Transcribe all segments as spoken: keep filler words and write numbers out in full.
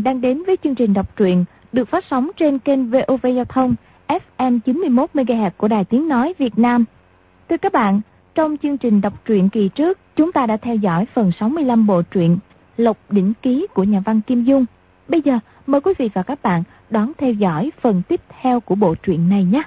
bạn đang đến với chương trình đọc truyện được phát sóng trên kênh vê o vê Giao thông ép em chín mươi mốt mê ga héc của Đài Tiếng Nói Việt Nam. Thưa các bạn, trong chương trình đọc truyện kỳ trước, chúng ta đã theo dõi phần sáu mươi lăm bộ truyện Lộc Đỉnh Ký của nhà văn Kim Dung. Bây giờ, mời quý vị và các bạn đón theo dõi phần tiếp theo của bộ truyện này nhé.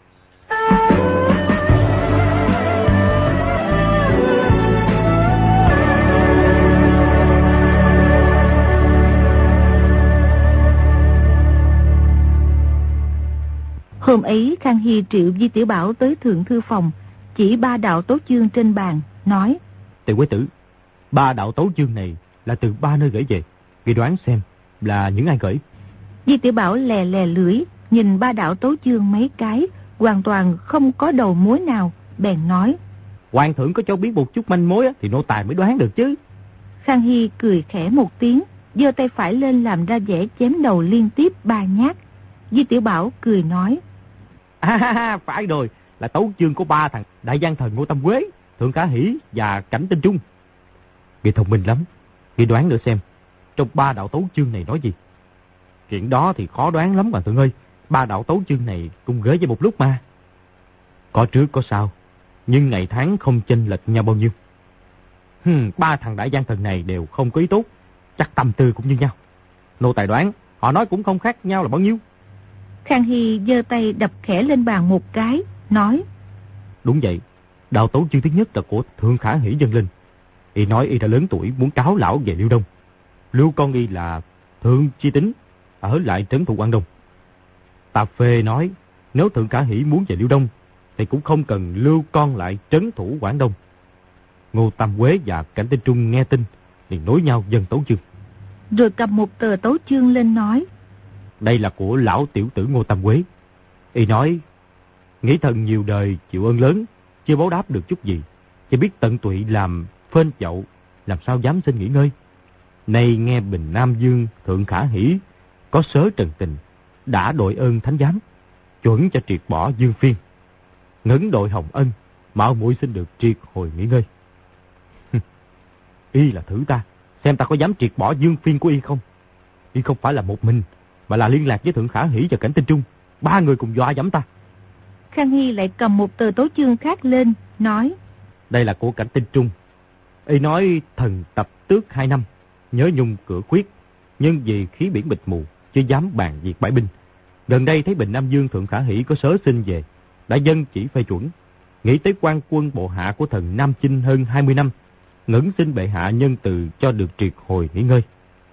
Hôm ấy Khang Hy triệu Di Tiểu Bảo tới thượng thư phòng, chỉ ba đạo tấu chương trên bàn, nói: Tiểu quế tử, ba đạo tấu chương này là từ ba nơi gửi về, ngươi đoán xem là những ai gửi? Di Tiểu Bảo lè lè lưỡi, nhìn ba đạo tấu chương mấy cái, hoàn toàn không có đầu mối nào, bèn nói: Hoàng thượng có cho biết một chút manh mối thì nô tài mới đoán được chứ. Khang Hy cười khẽ một tiếng, giơ tay phải lên làm ra vẻ chém đầu liên tiếp ba nhát. Di Tiểu Bảo cười nói: À, phải rồi, là tấu chương của ba thằng đại gian thần Ngô Tam Quế, Thượng Khả Hỷ và Cảnh Tinh Trung. Ngươi thông minh lắm, ngươi đoán nữa xem, trong ba đạo tấu chương này nói gì? Chuyện đó thì khó đoán lắm hoàng thượng ơi, ba đạo tấu chương này cùng gửi về một lúc mà. Có trước có sau, nhưng ngày tháng không chênh lệch nhau bao nhiêu. Hừm, ba thằng đại gian thần này đều không có ý tốt, chắc tâm tư cũng như nhau. Nô tài đoán, họ nói cũng không khác nhau là bao nhiêu. Khang Hy giơ tay đập khẽ lên bàn một cái, nói: Đúng vậy, đạo tấu chương thứ nhất là của Thượng Khả Hỷ dâng lên. Y nói y đã lớn tuổi muốn cáo lão về Liêu Đông. Lưu con y là Thượng Chi Tính, ở lại trấn thủ Quảng Đông. Tạp Phê nói nếu Thượng Khả Hỷ muốn về Liêu Đông thì cũng không cần lưu con lại trấn thủ Quảng Đông. Ngô Tam Quế và Cảnh Tinh Trung nghe tin liền nối nhau dâng tấu chương. Rồi cầm một tờ tấu chương lên nói: Đây là của lão tiểu tử Ngô Tam Quế. Y nói nghĩ thần nhiều đời chịu ơn lớn, chưa báo đáp được chút gì, chỉ biết tận tụy làm phên chậu, làm sao dám xin nghỉ ngơi. Nay nghe Bình Nam Dương Thượng Khả Hỷ có sớ trần tình, đã đội ơn thánh giám, chuẩn cho triệt bỏ Dương Phiên. Ngấn đội Hồng Ân, mạo muội xin được triệt hồi nghỉ ngơi. Y là thử ta, xem ta có dám triệt bỏ Dương Phiên của y không. Y không phải là một mình, mà là liên lạc với Thượng Khả Hỷ và Cảnh Tinh Trung, ba người cùng dọa dẫm ta. Khang Hy lại cầm một tờ tấu chương khác lên, nói: Đây là của Cảnh Tinh Trung. Y nói thần tập tước hai năm, nhớ nhung cửa khuyết, nhưng vì khí biển mịt mù, chưa dám bàn việc bãi binh. Gần đây thấy Bình Nam Dương Thượng Khả Hỷ có sớ xin về, đã dân chỉ phê chuẩn. Nghĩ tới quan quân bộ hạ của thần Nam Chinh hơn hai mươi năm, ngẩn xin bệ hạ nhân từ cho được triệt hồi nghỉ ngơi.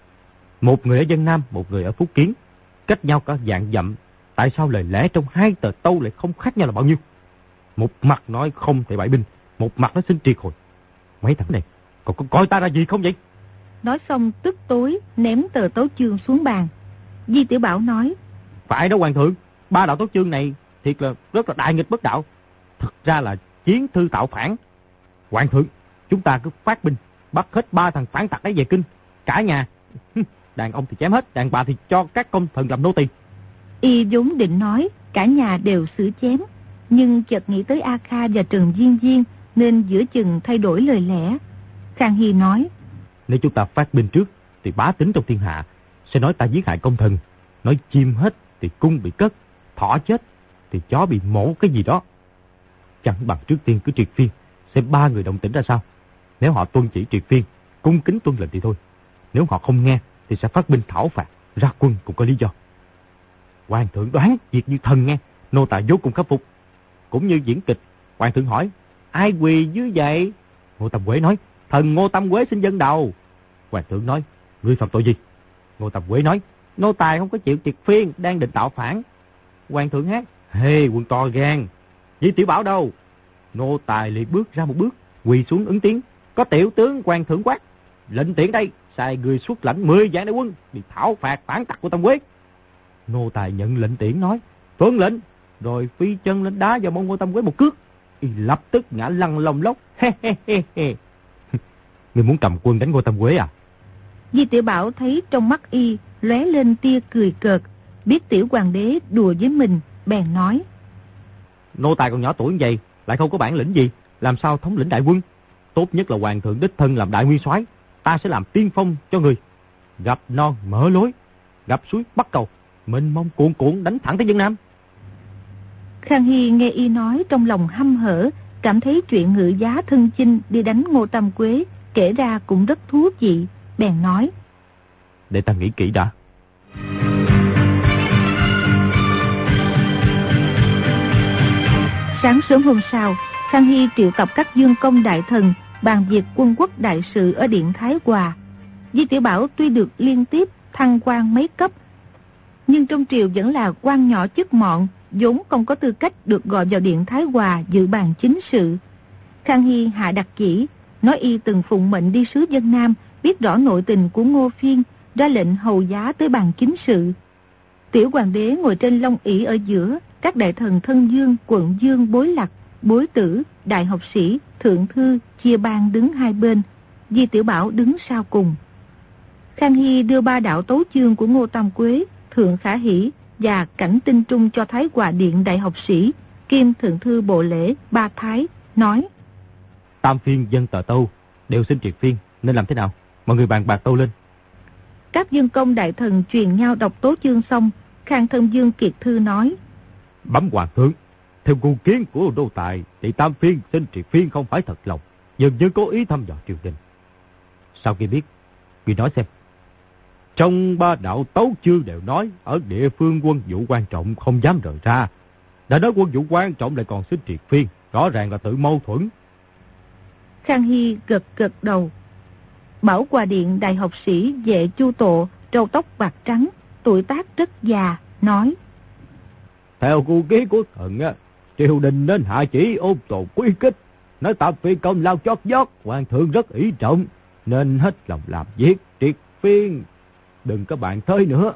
Một người ở Vân Nam, một người ở Phúc Kiến, cách nhau cả vạn dặm, tại sao lời lẽ trong hai tờ tâu lại không khác nhau là bao nhiêu? Một mặt nói không thể bãi binh, một mặt nói xin triệt hồi. Mấy thằng này còn có coi ta ra gì không vậy? Nói xong tức tối ném tờ tấu chương xuống bàn. Di Tiểu Bảo nói: Phải đó hoàng thượng, ba đạo tấu chương này thiệt là rất là đại nghịch bất đạo, thực ra là chiến thư tạo phản. Hoàng thượng, chúng ta cứ phát binh bắt hết ba thằng phản tặc ấy về kinh, cả nhà. Đàn ông thì chém hết, đàn bà thì cho các công thần làm nô tỳ. Y vốn định nói cả nhà đều xử chém, nhưng chợt nghĩ tới A Kha và Trần Diên Diên, nên giữa chừng thay đổi lời lẽ. Khang Hy nói: Nếu chúng ta phát binh trước thì bá tính trong thiên hạ sẽ nói ta giết hại công thần, nói chim hết thì cung bị cất, thỏ chết thì chó bị mổ cái gì đó. Chẳng bằng trước tiên cứ triệt phiên, xem ba người động tĩnh ra sao. Nếu họ tuân chỉ triệt phiên, cung kính tuân lệnh thì thôi. Nếu họ không nghe thì sẽ phát binh thảo phạt, ra quân cũng có lý do. Hoàng thượng đoán việc như thần nghe, nô tài vô cùng khắc phục. Cũng như diễn kịch, hoàng thượng hỏi: Ai quỳ dưới vậy? Ngô Tam Quế nói: Thần Ngô Tam Quế xin dâng đầu. Hoàng thượng nói: Ngươi phạm tội gì? Ngô Tam Quế nói: Nô tài không có chịu triệt phiên, đang định tạo phản. Hoàng thượng hát: Hê quân to gan, Di Tiểu Bảo đâu? Nô tài liệt bước ra một bước, quỳ xuống ứng tiếng: Có tiểu tướng hoàng thượng quát, lệnh tiễn đây, sai người xuất lãnh mười vạn đại quân đi thảo phạt phản tặc của Tam Quế. Nô tài nhận lệnh tiễn nói: Tuân lệnh. Rồi phi chân lên đá vào mông Ngô Tam Quế một cước, y lập tức ngã lăn lông lốc. He he he he. Ngươi muốn cầm quân đánh Ngô Tam Quế à? Di Tiểu Bảo thấy trong mắt y lóe lên tia cười cợt, biết tiểu hoàng đế đùa với mình, bèn nói: Nô tài còn nhỏ tuổi như vậy, lại không có bản lĩnh gì, làm sao thống lĩnh đại quân? Tốt nhất là hoàng thượng đích thân làm đại nguyên soái, ta sẽ làm tiên phong cho người. Gặp non mở lối, gặp suối Bắc Cầu, mênh mông cuồn cuộn đánh thẳng tới Vân Nam. Khang Hy nghe y nói trong lòng hăm hở, cảm thấy chuyện ngự giá thân chinh đi đánh Ngô Tam Quế kể ra cũng rất thú vị, bèn nói: Để ta nghĩ kỹ đã. Sáng sớm hôm sau, Khang Hy triệu tập các dương công đại thần bàn việc quân quốc đại sự ở điện Thái Hòa. Di Tiểu Bảo tuy được liên tiếp thăng quan mấy cấp, nhưng trong triều vẫn là quan nhỏ chức mọn, vốn không có tư cách được gọi vào điện Thái Hòa dự bàn chính sự. Khang Hy hạ đặc chỉ, nói y từng phụng mệnh đi sứ Vân Nam, biết rõ nội tình của Ngô Phiên, ra lệnh hầu giá tới bàn chính sự. Tiểu hoàng đế ngồi trên long ỷ ở giữa, các đại thần thân dương, quận dương, bối lạc, bối tử, đại học sĩ, thượng thư chia ban đứng hai bên, Di Tiểu Bảo đứng sau cùng. Khang Hy đưa ba đạo tấu chương của Ngô Tam Quế, Thượng Khả Hỷ và Cảnh Tinh Trung cho Thái Hòa điện đại học sĩ kiêm thượng thư bộ lễ Ba Thái, nói: Tam phiên dân tờ Tâu đều xin triệt phiên, nên làm thế nào? Mọi người bàn bạc tâu lên. Các dương công đại thần truyền nhau đọc tố chương xong, Khang Thân Dương kiệt thư nói: Bẩm hoàng thượng, theo cung kiến của đô tài thì tam phiên xin triệt phiên không phải thật lòng, dần dần cố ý thăm dò triều đình. Sau khi biết, người nói xem. Trong ba đạo tấu chương đều nói ở địa phương quân vụ quan trọng không dám rời ra. Đã nói quân vụ quan trọng lại còn xin triệt phiên, rõ ràng là tự mâu thuẫn. Khang Hy gật gật đầu. Bảo Hòa điện đại học sĩ Vệ Chu Tộ, râu tóc bạc trắng, tuổi tác rất già, nói: Theo cung kiến của thần á, triều đình nên hạ chỉ ôn tồn quy kích, nói tam phiên công lao chót vót, hoàng thượng rất ý trọng, nên hết lòng làm việc triệt phiên, đừng có bàn tới nữa.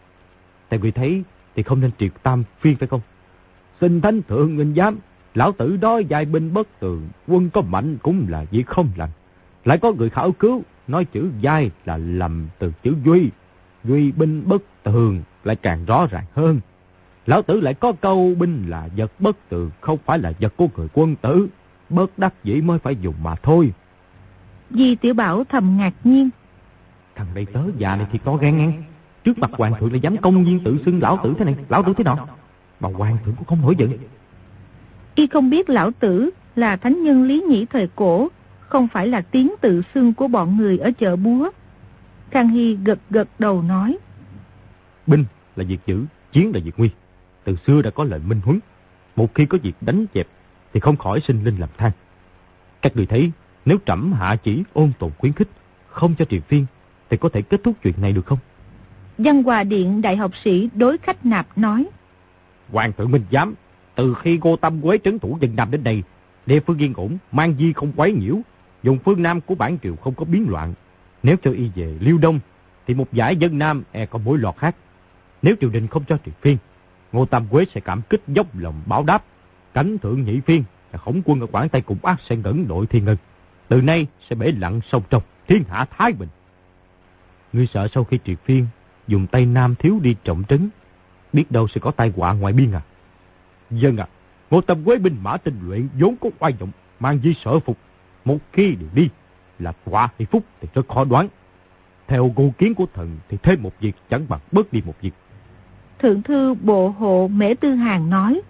Tại vì thấy thì không nên triệt tam phiên phải không? Xin thánh thượng nghênh giám, lão tử đó giai binh bất tường, quân có mạnh cũng là việc không lành. Lại có người khảo cứu, nói chữ giai là lầm từ chữ duy, duy binh bất tường lại càng rõ ràng hơn. Lão tử lại có câu binh là vật bất tường, không phải là vật của người quân tử, bất đắc dĩ mới phải dùng mà thôi. Di Tiểu Bảo thầm ngạc nhiên. Thằng đầy tớ già này thì có gan ngang, trước mặt hoàng thượng lại dám công nhiên tự xưng lão tử thế này, lão tử thế nào, mà hoàng thượng cũng không nổi giận. Y không biết lão tử là thánh nhân Lý Nhĩ thời cổ, không phải là tiếng tự xưng của bọn người ở chợ búa. Khang Hy gật gật đầu nói: Binh là việc giữ, chiến là việc nguy. Từ xưa đã có lệnh minh huấn, một khi có việc đánh dẹp thì không khỏi sinh linh làm than. Các người thấy, nếu trẫm hạ chỉ ôn tồn khuyến khích, không cho triệt phiên, thì có thể kết thúc chuyện này được không? Văn Hòa điện đại học sĩ đối khách nạp nói: Hoàng thượng minh giám, từ khi Ngô Tam Quế trấn thủ Vân Nam đến đây, địa phương yên ổn, mang di không quấy nhiễu, vùng phương Nam của bản triều không có biến loạn. Nếu cho y về Liêu Đông, thì một giải Vân Nam e có mối lo khác. Nếu triều đình không cho triệt phiên, Ngô Tam Quế sẽ cảm kích dốc lòng báo đáp. Cảnh thượng nhị phiên và Khổng quân ở Quảng Tây cùng ác sẽ ngẩn đội thiên ngân. Từ nay sẽ bể lặng sông trong, thiên hạ thái bình. Ngươi sợ sau khi triệt phiên, dùng Tây Nam thiếu đi trọng trấn, biết đâu sẽ có tai họa ngoại biên à? Dân à, Ngô Tam Quế binh mã tinh luyện vốn có oai vọng, mang di sở phục. Một khi đều đi, là họa hay phúc thì rất khó đoán. Theo ngô kiến của thần thì thêm một việc chẳng bằng bớt đi một việc. Thượng thư bộ hộ Mễ Tư Hàn nói: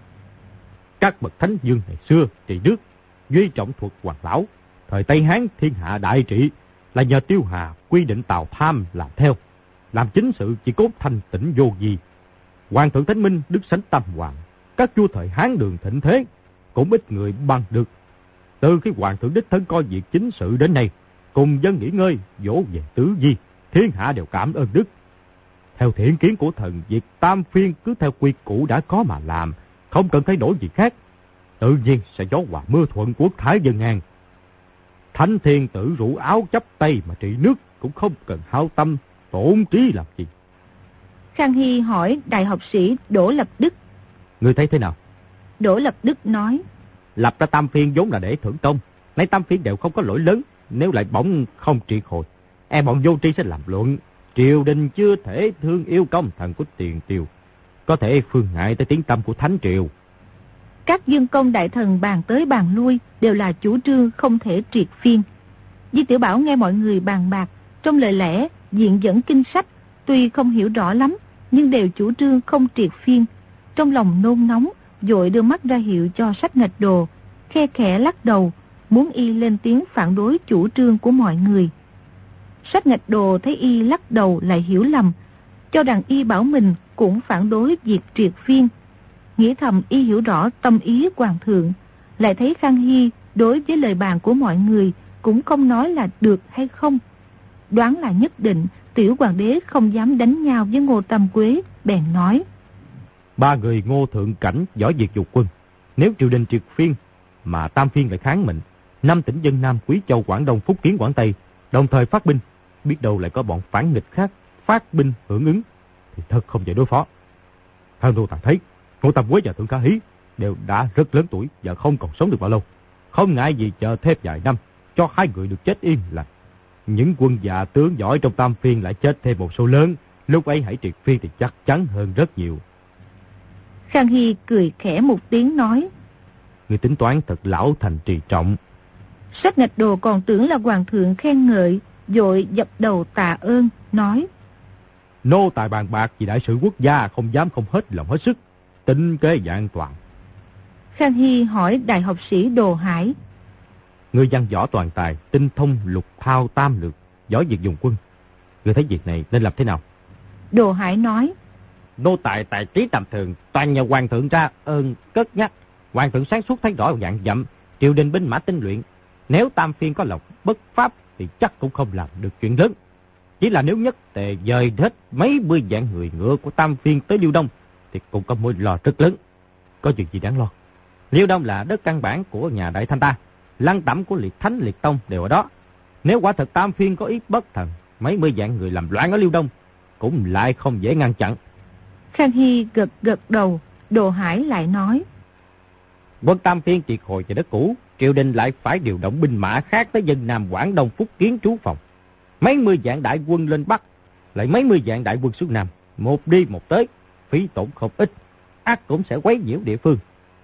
Các bậc thánh dương ngày xưa trị nước, duy trọng thuật hoàng lão. Thời Tây Hán thiên hạ đại trị là nhờ Tiêu Hà quy định Tào Tham làm theo. Làm chính sự chỉ cốt thanh tĩnh vô gì. Hoàng thượng Thánh Minh, Đức Sánh Tam Hoàng, các vua thời Hán Đường thịnh thế, cũng ít người bằng được. Từ khi hoàng thượng đích thân coi việc chính sự đến nay, cùng dân nghỉ ngơi, dỗ về tứ di, thiên hạ đều cảm ơn đức. Theo thiện kiến của thần, việc tam phiên cứ theo quy củ đã có mà làm, không cần thay đổi gì khác. Tự nhiên sẽ gió hòa mưa thuận, quốc thái dân an. Thánh thiên tử rủ áo chắp tay mà trị nước, cũng không cần hao tâm tổn trí làm gì. Khang Hy hỏi đại học sĩ Đỗ Lập Đức: Ngươi thấy thế nào? Đỗ Lập Đức nói: Lập ra tam phiên vốn là để thưởng công, nay tam phiên đều không có lỗi lớn, nếu lại bỗng không triệt hồi, e bọn vô tri sẽ làm luận triều đình chưa thể thương yêu công thần của tiền triều, có thể phương ngại tới tiếng tâm của thánh triều. Các dương công đại thần bàn tới bàn lui đều là chủ trương không thể triệt phiên. Di Tiểu Bảo nghe mọi người bàn bạc, trong lời lẽ diện dẫn kinh sách, tuy không hiểu rõ lắm, nhưng đều chủ trương không triệt phiên. Trong lòng nôn nóng, vội đưa mắt ra hiệu cho Sách Ngạch Đồ, khe khẽ lắc đầu, muốn y lên tiếng phản đối chủ trương của mọi người. Sách Ngạch Đồ thấy y lắc đầu lại hiểu lầm, cho rằng y bảo mình cũng phản đối việc triệt phiên. Nghĩ thầm y hiểu rõ tâm ý hoàng thượng, lại thấy Khang Hy đối với lời bàn của mọi người cũng không nói là được hay không. Đoán là nhất định tiểu hoàng đế không dám đánh nhau với Ngô Tam Quế, bèn nói: Ba người Ngô Thượng Cảnh, Võ Diệt dục quân, nếu triều đình triệt phiên mà Tam Phiên lại kháng mệnh, năm tỉnh Vân Nam, Quý Châu, Quảng Đông, Phúc Kiến, Quảng Tây đồng thời phát binh, biết đâu lại có bọn phản nghịch khác phát binh hưởng ứng, thì thật không dễ đối phó. Theo nô tài thấy, Ngô Tam Quế và Thượng Khả Hí đều đã rất lớn tuổi và không còn sống được bao lâu, không ngại gì chờ thêm vài năm cho hai người được chết yên lành. Những quân già tướng giỏi trong Tam Phiên lại chết thêm một số lớn, lúc ấy hãy triệt phiên thì chắc chắn hơn rất nhiều. Khang Hy cười khẽ một tiếng nói: Người tính toán thật lão thành trì trọng. Sách Ngạch Đồ còn tưởng là hoàng thượng khen ngợi, vội dập đầu tạ ơn, nói: Nô tài bàn bạc vì đại sự quốc gia, không dám không hết lòng hết sức, tính kế vạn toàn. Khang Hy hỏi đại học sĩ Đồ Hải: Người văn võ toàn tài, tinh thông lục thao tam lược, giỏi việc dùng quân, người thấy việc này nên làm thế nào? Đồ Hải nói: Nô tài tài trí tầm thường, toàn nhờ hoàng thượng ra ơn cất nhắc. Hoàng thượng sáng suốt thấy rõ dạng dặm, triều đình binh mã tinh luyện, nếu Tam Phiên có lòng bất pháp thì chắc cũng không làm được chuyện lớn. Chỉ là nếu nhất tề dời hết mấy mươi vạn người ngựa của Tam Phiên tới Liêu Đông thì cũng có mối lo rất lớn. Có chuyện gì đáng lo? Liêu Đông là đất căn bản của nhà Đại Thanh ta, lăng tẩm của liệt thánh liệt tông đều ở đó. Nếu quả thật Tam Phiên có ý bất thần, mấy mươi vạn người làm loạn ở Liêu Đông cũng lại không dễ ngăn chặn. Khang Hy gật gật đầu. Đồ Hải lại nói: Quân Tam Phiên triệt hồi về đất cũ, triều đình lại phải điều động binh mã khác tới dân Nam, Quảng Đông, Phúc Kiến trú phòng. Mấy mươi vạn đại quân lên Bắc, lại mấy mươi vạn đại quân xuống Nam, một đi một tới, phí tổn không ít, ắt cũng sẽ quấy nhiễu địa phương.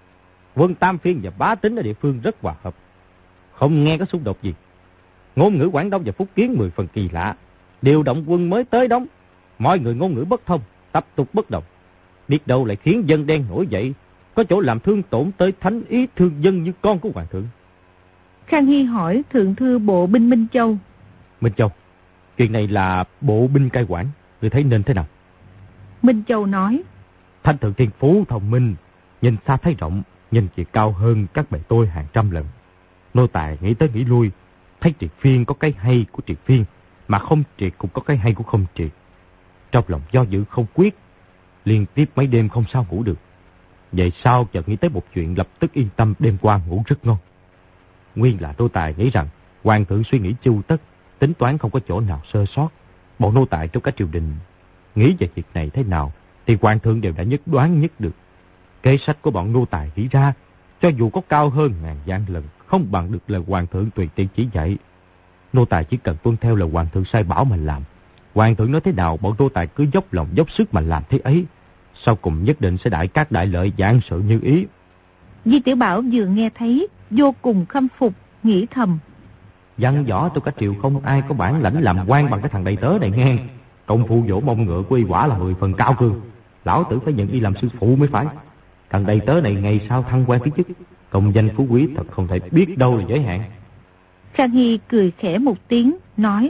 Quân Tam Phiên và Bá Tính ở địa phương rất hòa hợp, không nghe có xung đột gì. Ngôn ngữ Quảng Đông và Phúc Kiến mười phần kỳ lạ, điều động quân mới tới đóng, mọi người ngôn ngữ bất thông, tập tục bất đồng, biết đâu lại khiến dân đen nổi dậy, có chỗ làm thương tổn tới thánh ý thương dân như con của hoàng thượng. Khang Hy hỏi thượng thư bộ binh Minh Châu: Minh Châu, chuyện này là bộ binh cai quản, người thấy nên thế nào? Minh Châu nói: Thanh thượng thiên phú thông minh, nhìn xa thấy rộng, nhìn chỉ cao hơn các bề tôi hàng trăm lần. Nô tài nghĩ tới nghĩ lui, thấy triệt phiên có cái hay của triệt phiên, mà không triệt cũng có cái hay của không triệt. Trong lòng do dự không quyết, liên tiếp mấy đêm không sao ngủ được. Vậy sao chợt nghĩ tới một chuyện, lập tức yên tâm, đêm qua ngủ rất ngon. Nguyên là nô tài nghĩ rằng hoàng thượng suy nghĩ chu tất, tính toán không có chỗ nào sơ sót. Bọn nô tài trong cả triều đình nghĩ về việc này thế nào thì hoàng thượng đều đã nhất đoán nhất được. Kế sách của bọn nô tài nghĩ ra, cho dù có cao hơn ngàn vạn lần, không bằng được lời hoàng thượng tùy tiện chỉ dạy. Nô tài chỉ cần tuân theo lời hoàng thượng sai bảo mà làm. Hoàng thượng nói thế nào, bọn nô tài cứ dốc lòng dốc sức mà làm thế ấy. Sau cùng nhất định sẽ đại các đại lợi, vạn sự như ý. Di Tiểu Bảo vừa nghe thấy vô cùng khâm phục, nghĩ thầm: Văn võ tôi cả triều không ai có bản lãnh làm quan bằng cái thằng đầy tớ này nghe. Công phu vỗ mông ngựa của y quả là mười phần cao cường, lão tử phải nhận y làm sư phụ mới phải. Thằng đầy tớ này ngày sau thăng quan tiến chức, công danh phú quý thật không thể biết đâu là giới hạn. Khang Hy cười khẽ một tiếng, nói: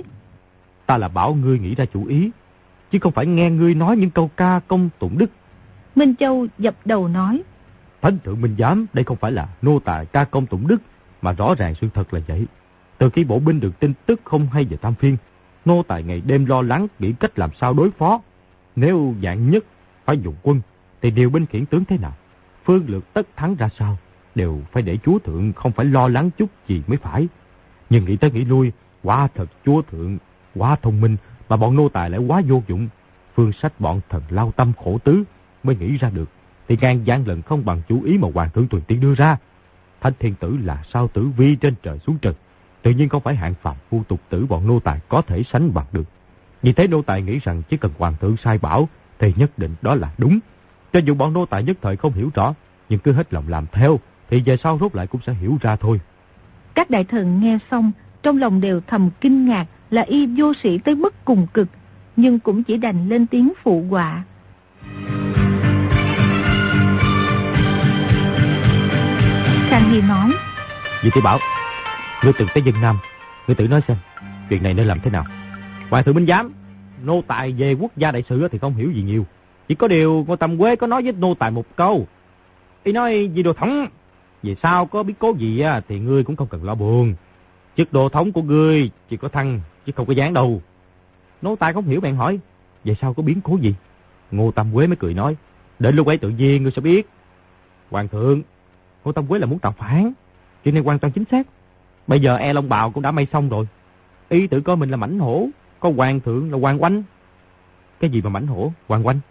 Ta là bảo ngươi nghĩ ra chủ ý, chứ không phải nghe ngươi nói những câu ca công tụng đức. Minh Châu dập đầu nói: Thánh thượng minh giám, đây không phải là nô tài ca công tụng đức, mà rõ ràng sự thật là vậy. Từ khi bộ binh được tin tức không hay về Tam Phiên, nô tài ngày đêm lo lắng nghĩ cách làm sao đối phó. Nếu vạn nhất phải dùng quân, thì điều binh khiển tướng thế nào, phương lược tất thắng ra sao, đều phải để chúa thượng không phải lo lắng chút gì mới phải. Nhưng nghĩ tới nghĩ lui, quả thật chúa thượng quá thông minh, mà bọn nô tài lại quá vô dụng. Phương sách bọn thần lao tâm khổ tứ mới nghĩ ra được, thì ngàn vạn lần không bằng chủ ý mà hoàng thượng tùy tiện đưa ra. Thánh thiên tử là sao tử vi trên trời xuống trần, tự nhiên không phải hạng phàm phu tục tử bọn nô tài có thể sánh bằng được. Vì thế nô tài nghĩ rằng chỉ cần hoàng thượng sai bảo thì nhất định đó là đúng. Cho dù bọn nô tài nhất thời không hiểu rõ, nhưng cứ hết lòng làm theo thì về sau rốt lại cũng sẽ hiểu ra thôi. Các đại thần nghe xong, trong lòng đều thầm kinh ngạc là y vô sĩ tới mức cùng cực. nhưng cũng chỉ đành lên tiếng phụ họa. Khang Hy nói: Di Tiểu Bảo, ngươi từng tới dân Nam, ngươi tự nói xem, chuyện này nên làm thế nào? Hoàng thượng minh giám, nô tài về quốc gia đại sự thì không hiểu gì nhiều. Chỉ có điều Ngô Tam Quế có nói với nô tài một câu. Y nói: Di Đô Thống, về sau có biến cố gì thì ngươi cũng không cần lo buồn. Chức Đô Thống của ngươi chỉ có thăng chứ không có giáng đâu. Nô tài không hiểu bèn hỏi: Về sau có biến cố gì? Ngô Tam Quế mới cười nói: Đến lúc ấy tự nhiên ngươi sẽ biết. Hoàng thượng, Ngô Tam Quế là muốn tạo phản, chuyện này hoàn toàn chính xác. Bây giờ E Long Bào cũng đã may xong rồi. Y tự coi mình là mãnh hổ, có hoàng thượng là Hoàng Oanh. Cái gì mà mãnh hổ, Hoàng Oanh?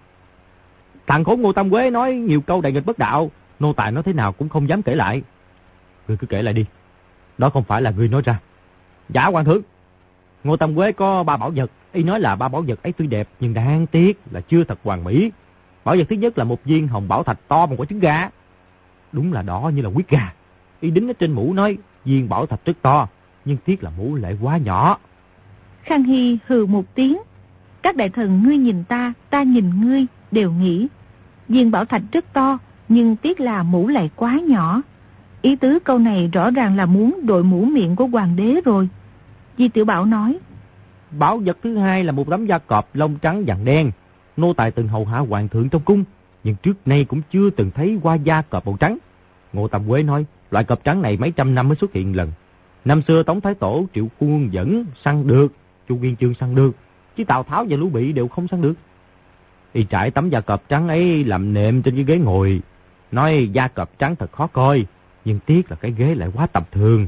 Thằng khốn Ngô Tam Quế nói nhiều câu đại nghịch bất đạo, nô tài nói thế nào cũng không dám kể lại. Ngươi cứ kể lại đi. Đó không phải là ngươi nói ra. Dạ hoàng thượng, Ngô Tam Quế có ba bảo vật. Y nói là ba bảo vật ấy tuy đẹp nhưng đáng tiếc là chưa thật hoàn mỹ. Bảo vật thứ nhất là một viên hồng bảo thạch to bằng quả trứng gà. Đúng là đỏ như là huyết gà. Y đính ở trên mũ nói viên bảo thạch rất to, nhưng tiếc là mũ lại quá nhỏ. Khang Hy hừ một tiếng. Các đại thần ngươi nhìn ta, ta nhìn ngươi, đều nghĩ viên bảo thạch rất to, nhưng tiếc là mũ lại quá nhỏ. Ý tứ câu này rõ ràng là muốn đội mũ miệng của hoàng đế rồi. Di Tiểu Bảo nói: Bảo vật thứ hai là một tấm da cọp lông trắng vàng đen. Nô tài từng hầu hạ hoàng thượng trong cung, nhưng trước nay cũng chưa từng thấy qua da cọp màu trắng. Ngô Tam Quế nói loại cọp trắng này mấy trăm năm mới xuất hiện lần. Năm xưa Tống Thái Tổ Triệu Khuôn vẫn săn được, Chu Nguyên Chương săn được, chứ Tào Tháo và Lưu Bị đều không săn được. Y trải tấm da cọp trắng ấy làm nệm trên cái ghế ngồi, nói da cọp trắng thật khó coi, nhưng tiếc là cái ghế lại quá tầm thường.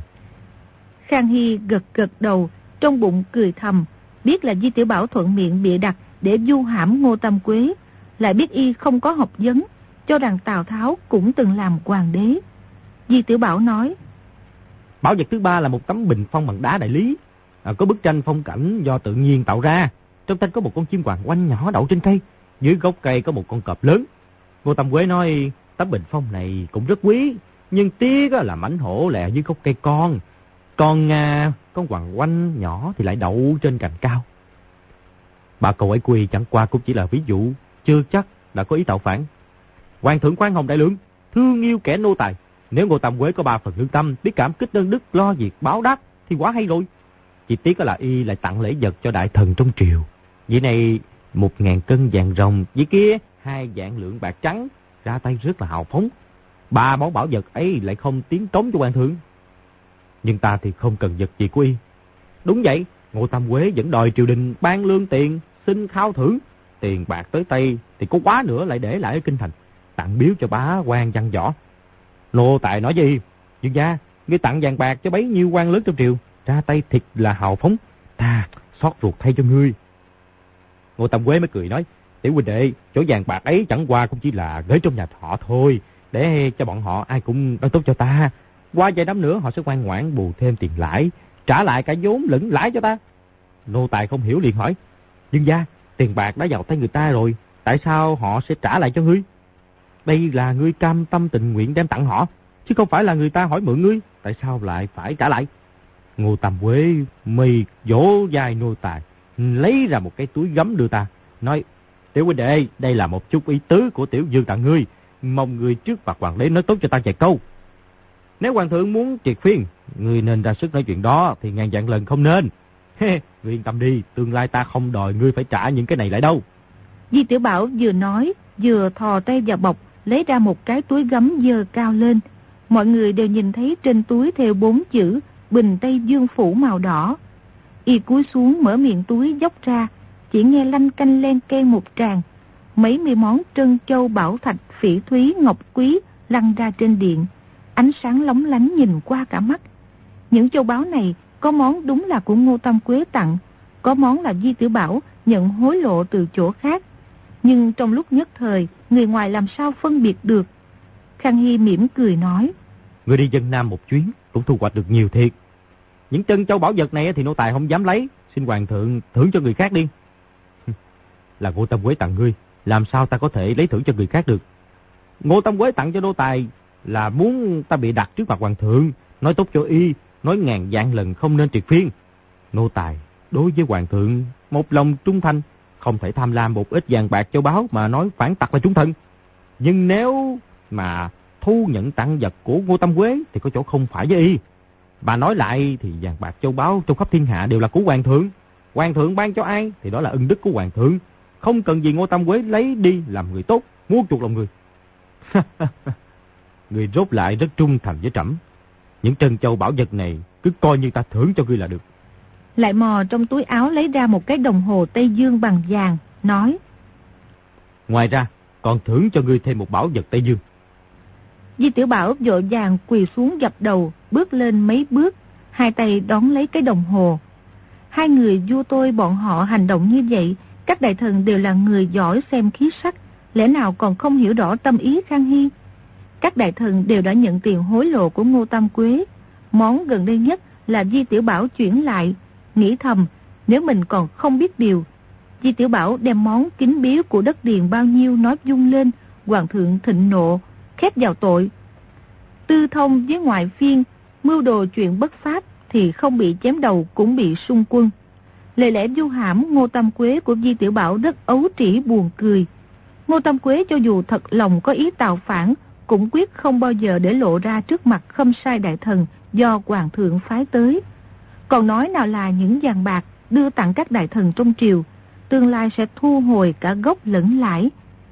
Khang Hy gật gật đầu, trong bụng cười thầm, biết là Di Tiểu Bảo thuận miệng bịa đặt để vu hãm Ngô Tam Quế, lại biết y không có học vấn, cho rằng Tào Tháo cũng từng làm hoàng đế. Di Tiểu Bảo nói: Bảo vật thứ ba là một tấm bình phong bằng đá đại lý, à, có bức tranh phong cảnh do tự nhiên tạo ra. Trong tranh có một con chim hoàng oanh nhỏ đậu trên cây, dưới gốc cây có một con cọp lớn. Ngô Tam Quế nói tấm bình phong này cũng rất quý, nhưng tiếc là mãnh hổ lè dưới gốc cây con, còn à, con hoàng oanh nhỏ thì lại đậu trên cành cao. Bà cậu ấy quy chẳng qua cũng chỉ là ví dụ, chưa chắc đã có ý tạo phản. Hoàng thượng khoan hồng đại lượng, thương yêu kẻ nô tài. Nếu Ngô Tam Quế có ba phần lương tâm, biết cảm kích đơn đức, lo việc báo đáp thì quá hay rồi. Chỉ tiếc là y lại tặng lễ vật cho đại thần trong triều. Vậy này một ngàn cân vàng rồng, với kia hai vạn lượng bạc trắng, ra tay rất là hào phóng. Ba món bảo vật ấy lại không tiến cống cho hoàng thượng. Nhưng ta thì không cần vật gì của y. Đúng vậy, Ngô Tam Quế vẫn đòi triều đình ban lương tiền, xin khao thưởng. Tiền bạc tới tay thì có quá nữa lại để lại ở kinh thành, tặng biếu cho bá quan văn võ. Nô tài nói gì? Dương gia, ngươi tặng vàng bạc cho bấy nhiêu quan lớn trong triều, ra tay thiệt là hào phóng, ta xót ruột thay cho ngươi. Ngô Tam Quế mới cười nói: Tiểu huynh đệ, chỗ vàng bạc ấy chẳng qua cũng chỉ là gửi trong nhà họ thôi, để cho bọn họ ai cũng đang tốt cho ta. Qua vài năm nữa họ sẽ ngoan ngoãn bù thêm tiền lãi, trả lại cả vốn lẫn lãi cho ta. Nô tài không hiểu liền hỏi: Dương gia, tiền bạc đã vào tay người ta rồi, tại sao họ sẽ trả lại cho ngươi? Đây là ngươi cam tâm tình nguyện đem tặng họ, chứ không phải là người ta hỏi mượn ngươi, tại sao lại phải trả lại? Ngô Tam Quế mì vỗ vai nô tài, lấy ra một cái túi gấm đưa ta, nói: Tiểu huynh đệ, đây là một chút ý tứ của tiểu dương tặng ngươi, mong ngươi trước mặt hoàng đế nói tốt cho ta vài câu. Nếu hoàng thượng muốn triệt phiên, ngươi nên ra sức nói chuyện đó, thì ngàn vạn lần không nên. Ngươi yên tâm đi, tương lai ta không đòi ngươi phải trả những cái này lại đâu. Di Tiểu Bảo vừa nói vừa thò tay vào bọc, lấy ra một cái túi gấm dơ cao lên. Mọi người đều nhìn thấy trên túi theo bốn chữ Bình Tây Dương Phủ màu đỏ. Y cúi xuống mở miệng túi dốc ra, chỉ nghe lanh canh len keng một tràng, mấy mươi món trân châu bảo thạch phỉ thúy ngọc quý lăn ra trên điện, ánh sáng lóng lánh nhìn qua cả mắt. Những châu báu này có món đúng là của Ngô Tam Quế tặng, có món là Di Tiểu Bảo nhận hối lộ từ chỗ khác. Nhưng trong lúc nhất thời, người ngoài làm sao phân biệt được. Khang Hy mỉm cười nói: Người đi dân Nam một chuyến cũng thu hoạch được nhiều thiệt. Những trân châu bảo vật này thì nô tài không dám lấy, xin hoàng thượng thưởng cho người khác đi. Là Ngô Tam Quế tặng ngươi, làm sao ta có thể lấy thưởng cho người khác được? Ngô Tam Quế tặng cho nô tài là muốn ta bị đặt trước mặt hoàng thượng, nói tốt cho y, nói ngàn vạn lần không nên triệt phiên. Nô tài đối với hoàng thượng một lòng trung thành, không thể tham lam một ít vàng bạc châu báu mà nói phản tặc là chúng thần. Nhưng nếu mà thu nhận tặng vật của Ngô Tam Quế thì có chỗ không phải với y. Bà nói lại thì vàng bạc châu báu trong khắp thiên hạ đều là của hoàng thượng. Hoàng thượng ban cho ai thì đó là ân đức của hoàng thượng. Không cần gì Ngô Tam Quế lấy đi làm người tốt, muốn chuộc lòng người. Người rốt lại rất trung thành với trẫm. Những trân châu bảo vật này cứ coi như ta thưởng cho ngươi là được. Lại mò trong túi áo lấy ra một cái đồng hồ Tây Dương bằng vàng, nói: Ngoài ra còn thưởng cho ngươi thêm một bảo vật Tây Dương. Di Tiểu Bảo vội vàng quỳ xuống dập đầu, bước lên mấy bước, hai tay đón lấy cái đồng hồ. Hai người vua tôi bọn họ hành động như vậy, các đại thần đều là người giỏi xem khí sắc, lẽ nào còn không hiểu rõ tâm ý Khang Hy. Các đại thần đều đã nhận tiền hối lộ của Ngô Tam Quế. Món gần đây nhất là Di Tiểu Bảo chuyển lại, nghĩ thầm nếu mình còn không biết điều. Di Tiểu Bảo đem món kính biếu của đất điền bao nhiêu nói dung lên, hoàng thượng thịnh nộ, khép vào tội. Tư thông với ngoại phiên, mưu đồ chuyện bất pháp thì không bị chém đầu cũng bị xung quân. Lời lẽ vu hãm Ngô Tam Quế của Di Tiểu Bảo rất ấu trĩ buồn cười. Ngô Tam Quế cho dù thật lòng có ý tạo phản, cũng quyết không bao giờ để lộ ra trước mặt Khâm Sai đại thần do hoàng thượng phái tới. Còn nói nào là những vàng bạc đưa tặng các đại thần trong triều, tương lai sẽ thu hồi cả gốc lẫn lãi.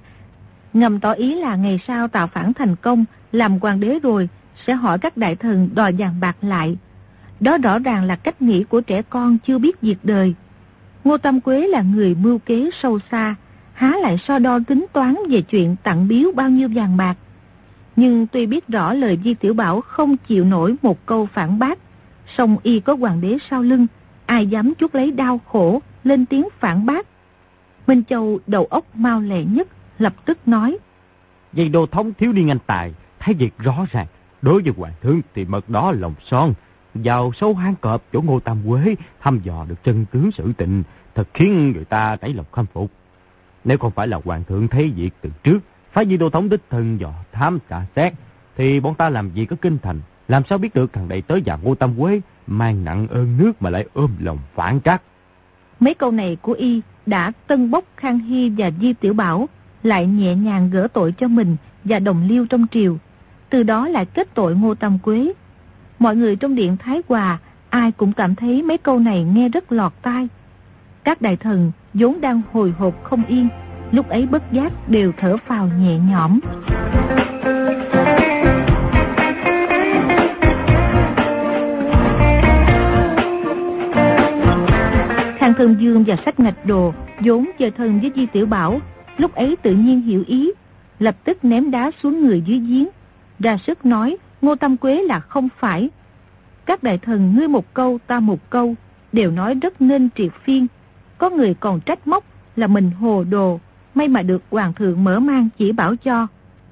Ngầm tỏ ý là ngày sau tạo phản thành công, làm hoàng đế rồi, sẽ hỏi các đại thần đòi vàng bạc lại. Đó rõ ràng là cách nghĩ của trẻ con chưa biết việc đời. Ngô Tam Quế là người mưu kế sâu xa, há lại so đo tính toán về chuyện tặng biếu bao nhiêu vàng bạc. Nhưng tuy biết rõ lời Di Tiểu Bảo không chịu nổi một câu phản bác, song y có hoàng đế sau lưng, ai dám chuốc lấy đau khổ, lên tiếng phản bác. Minh Châu đầu óc mau lẹ nhất, lập tức nói: Vậy Đô thống thiếu niên anh tài, thấy việc rõ ràng, đối với hoàng thượng thì mật đó lòng son, vào sâu hang cọp chỗ Ngô Tam Quế thăm dò được chân tướng sự tình, thật khiến người ta nảy lòng khâm phục. Nếu không phải là hoàng thượng thấy việc từ trước, phải Di Đô thống đích thân dò thám trả xét, thì bọn ta làm gì có kinh thành, làm sao biết được thằng đầy tới nhà Ngô Tam Quế mang nặng ơn nước mà lại ôm lòng phản trắc. Mấy câu này của y đã tân bốc Khang Hy và Di Tiểu Bảo, lại nhẹ nhàng gỡ tội cho mình và đồng liêu trong triều, từ đó lại kết tội Ngô Tam Quế. Mọi người trong điện Thái Hòa ai cũng cảm thấy mấy câu này nghe rất lọt tai. Các đại thần vốn đang hồi hộp không yên, lúc ấy bất giác đều thở phào nhẹ nhõm. Khang Thân Dương và Sách Ngạch Đồ vốn chơi thân với Di Tiểu Bảo, lúc ấy tự nhiên hiểu ý, lập tức ném đá xuống người dưới giếng, ra sức nói Ngô Tam Quế là không phải. Các đại thần ngươi một câu ta một câu, đều nói rất nên triệt phiên. Có người còn trách móc là mình hồ đồ, may mà được hoàng thượng mở mang chỉ bảo cho.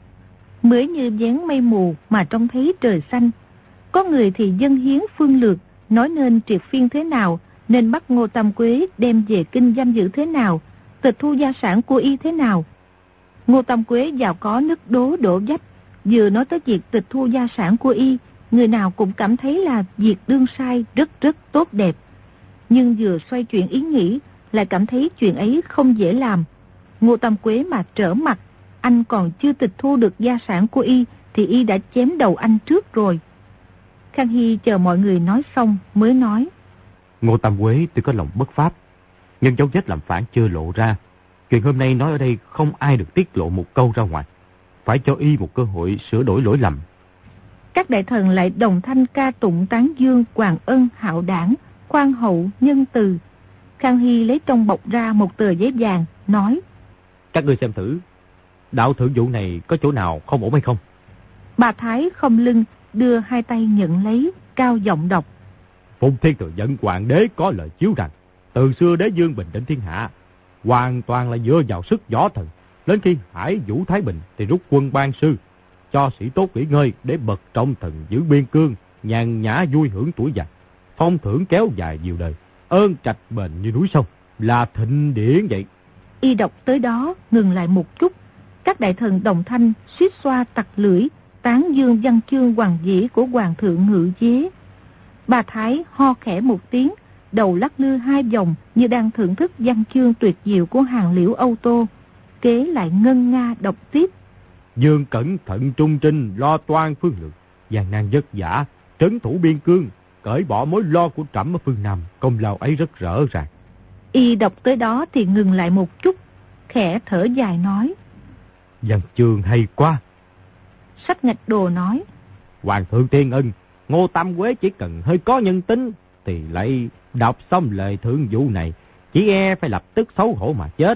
Mới như dáng mây mù mà trông thấy trời xanh. Có người thì dâng hiến phương lược, nói nên triệt phiên thế nào, nên bắt Ngô Tam Quế đem về kinh giam giữ thế nào, tịch thu gia sản của y thế nào. Ngô Tam Quế giàu có nứt đố đổ vách, vừa nói tới việc tịch thu gia sản của y, người nào cũng cảm thấy là việc đương sai rất rất tốt đẹp. Nhưng vừa xoay chuyện ý nghĩ, lại cảm thấy chuyện ấy không dễ làm. Ngô Tam Quế mà trở mặt, anh còn chưa tịch thu được gia sản của y, thì y đã chém đầu anh trước rồi. Khang Hy chờ mọi người nói xong mới nói: Ngô Tam Quế tuy có lòng bất pháp, nhưng dấu vết làm phản chưa lộ ra. Chuyện hôm nay nói ở đây không ai được tiết lộ một câu ra ngoài, phải cho y một cơ hội sửa đổi lỗi lầm. Các đại thần lại đồng thanh ca tụng tán dương hoàng ân hạo đảng, khoan hậu nhân từ. Khang Hy lấy trong bọc ra một tờ giấy vàng, nói: Các ngươi xem thử, đạo thưởng vụ này có chỗ nào không ổn hay không? Bà Thái không lưng đưa hai tay nhận lấy, cao giọng đọc: Phụng Thiên Thừa Dẫn hoàng đế có lời chiếu rằng, từ xưa đế dương bình định thiên hạ, hoàn toàn là dựa vào sức võ thần. Đến khi Hải Vũ Thái Bình thì rút quân ban sư, cho sĩ tốt nghỉ ngơi để bậc trọng thần giữ biên cương, nhàn nhã vui hưởng tuổi già. Phong thưởng kéo dài nhiều đời, ơn trạch bền như núi sông, là thịnh điển vậy. Y đọc tới đó ngừng lại một chút, các đại thần đồng thanh suýt xoa tặc lưỡi, tán dương văn chương hoàng dĩ của hoàng thượng ngự chế. Bà Thái ho khẽ một tiếng, đầu lắc lư hai vòng như đang thưởng thức văn chương tuyệt diệu của Hàng Liễu Âu Tô. Kế lại ngân nga đọc tiếp. Dương cẩn thận trung trinh, lo toan phương lược, gian nan vất vả, trấn thủ biên cương, cởi bỏ mối lo của trẫm ở phương Nam, công lao ấy rất rõ ràng. Y đọc tới đó thì ngừng lại một chút, khẽ thở dài nói. Văn chương hay quá. Sách Nghịch Đồ nói. Hoàng thượng thiên ân, Ngô Tam Quế chỉ cần hơi có nhân tính thì lại đọc xong lời thượng vụ này, chỉ e phải lập tức xấu hổ mà chết.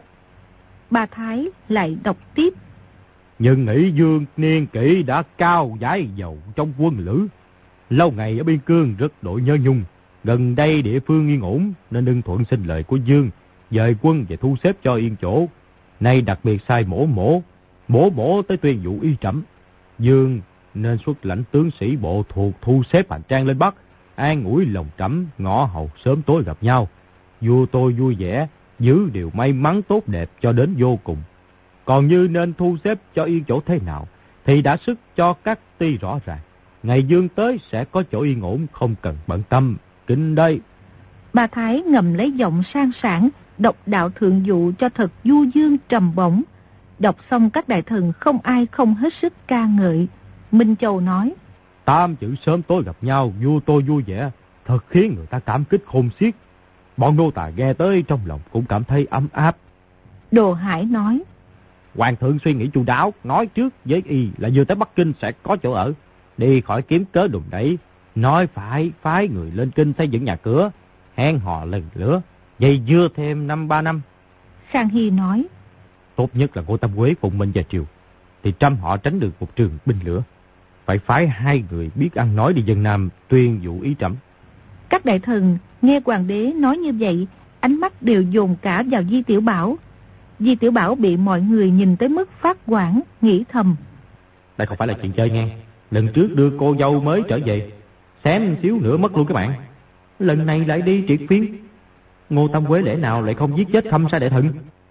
Ba Thái lại đọc tiếp. Nhưng nghĩ Dương niên kỷ đã cao giải dầu trong quân lữ, lâu ngày ở biên cương rất đội nhớ nhung. Gần đây địa phương yên ổn nên ưng thuận xin lời của Dương, dời quân và thu xếp cho yên chỗ. Nay đặc biệt sai mổ mổ, mổ mổ tới tuyên vụ y trẫm. Dương nên xuất lãnh tướng sĩ bộ thuộc thu xếp hành trang lên Bắc, an ủi lòng trẫm, ngõ hầu sớm tối gặp nhau. Vua tôi vui vẻ, giữ điều may mắn tốt đẹp cho đến vô cùng. Còn như nên thu xếp cho yên chỗ thế nào, thì đã sức cho các ty rõ ràng. Ngày Dương tới sẽ có chỗ yên ổn, không cần bận tâm. Kính đây. Bà Thái ngầm lấy giọng sang sảng, đọc đạo thượng vụ cho thật du dương trầm bổng. Đọc xong các đại thần không ai không hết sức ca ngợi. Minh Châu nói. Tam chữ sớm tối gặp nhau, vua tôi vui vẻ, thật khiến người ta cảm kích khôn xiết. Bọn nô tài nghe tới trong lòng cũng cảm thấy ấm áp. Đồ Hải nói. Hoàng thượng suy nghĩ chu đáo, nói trước với y là vừa tới Bắc Kinh sẽ có chỗ ở. Đi khỏi kiếm cớ đùn đẩy, nói phải phái người lên Kinh xây dựng nhà cửa, hẹn hò lần lửa, vậy dưa thêm năm ba năm. Khang Hy nói. Tốt nhất là Ngô Tam Quế phụng mệnh vào triều, thì trăm họ tránh được một trường binh lửa. Phải phái hai người biết ăn nói đi dân Nam tuyên vụ ý trẫm. Các đại thần nghe hoàng đế nói như vậy, ánh mắt đều dồn cả vào Di Tiểu Bảo. Di Tiểu Bảo bị mọi người nhìn tới mức phát hoảng, nghĩ thầm. Đây không phải là chuyện chơi nghe. Lần trước đưa cô dâu mới trở về, xém xíu nữa mất luôn các bạn. Lần này lại đi triệt phiên. Ngô Tam Quế lẽ nào lại không giết chết Khâm Sai Đại Thần?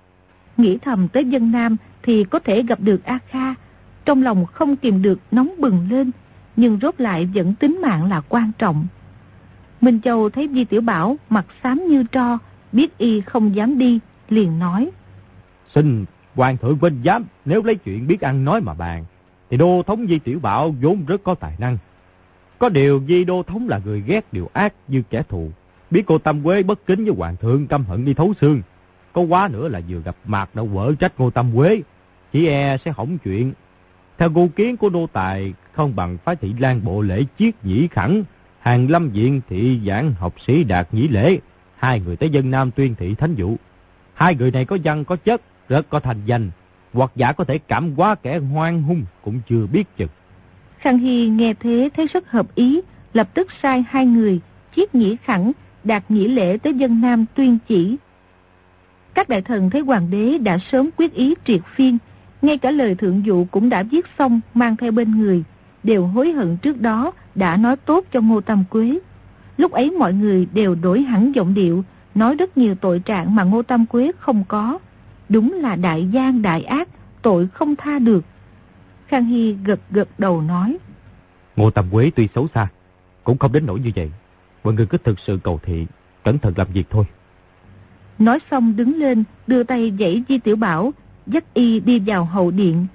Nghĩ thầm tới dân Nam thì có thể gặp được A Kha. Trong lòng không kìm được nóng bừng lên, nhưng rốt lại vẫn tính mạng là quan trọng. Minh Châu thấy Di Tiểu Bảo mặt xám như tro, biết y không dám đi, liền nói. Xin hoàng thượng vinh giám, nếu lấy chuyện biết ăn nói mà bàn, thì đô thống Di Tiểu Bảo vốn rất có tài năng. Có điều Di đô thống là người ghét điều ác như kẻ thù, biết cô Tam Quế bất kính với hoàng thượng, căm hận đi thấu xương. Có quá nữa là vừa gặp mặt đã quở trách Ngô Tam Quế, chỉ e sẽ hỏng chuyện. Theo ngu kiến của nô tài, không bằng phái thị Lan bộ lễ chiết nhĩ khẳng, Hàng Lâm viện thị giảng học sĩ Đạt Nhĩ Lễ, hai người tới dân Nam tuyên thị thánh vụ. Hai người này có văn có chất, rất có thành danh, hoặc giả có thể cảm hóa kẻ hoang hung cũng chưa biết chừng. Khang Hy nghe thế thấy rất hợp ý, lập tức sai hai người chiết nhĩ khẳng, Đạt Nhĩ Lễ tới dân Nam tuyên chỉ. Các đại thần thấy hoàng đế đã sớm quyết ý triệt phiên, ngay cả lời thượng vụ cũng đã viết xong mang theo bên người, đều hối hận trước đó đã nói tốt cho Ngô Tam Quế. Lúc ấy mọi người đều đổi hẳn giọng điệu, nói rất nhiều tội trạng mà Ngô Tam Quế không có. Đúng là đại gian đại ác, tội không tha được. Khang Hy gật gật đầu nói. Ngô Tam Quế tuy xấu xa, cũng không đến nỗi như vậy. Mọi người cứ thực sự cầu thị, cẩn thận làm việc thôi. Nói xong đứng lên, đưa tay dãy Di Tiểu Bảo, dắt y đi vào hậu điện.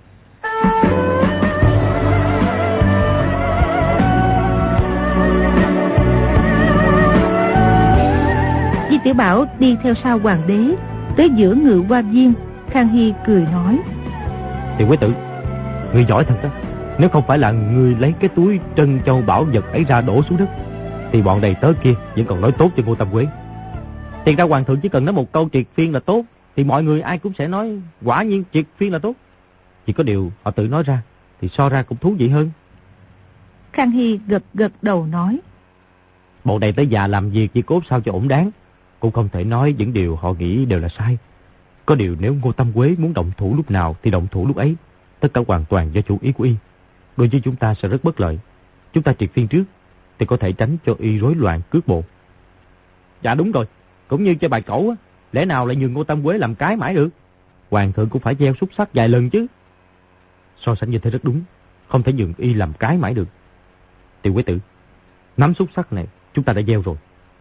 Di Tiểu Bảo đi theo sau hoàng đế, tới giữa ngự hoa viên. Khang Hy cười nói. Tiểu Quế tử, người giỏi thật đó. Nếu không phải là người lấy cái túi trân châu bảo vật ấy ra đổ xuống đất, thì bọn đầy tớ kia vẫn còn nói tốt cho Ngô Tam Quế. Tiền ra hoàng thượng chỉ cần nói một câu triệt phiên là tốt, thì mọi người ai cũng sẽ nói quả nhiên triệt phiên là tốt. Chỉ có điều họ tự nói ra thì so ra cũng thú vị hơn. Khang Hy gật gật đầu nói. Bọn đầy tớ già làm việc chỉ cốt sao cho ổn đáng, cũng không thể nói những điều họ nghĩ đều là sai. Có điều nếu Ngô Tam Quế muốn động thủ lúc nào thì động thủ lúc ấy, tất cả hoàn toàn do chủ ý của y. Đối với chúng ta sẽ rất bất lợi. Chúng ta triệt phiên trước thì có thể tránh cho y rối loạn cước bộ. Dạ đúng rồi, cũng như chơi bài cẩu á, lẽ nào lại nhường Ngô Tam Quế làm cái mãi được? Hoàng thượng cũng phải gieo xúc sắc vài lần chứ. So sánh như thế rất đúng, không thể nhường y làm cái mãi được. Tiểu Quế tử, nắm xúc sắc này chúng ta đã gieo rồi,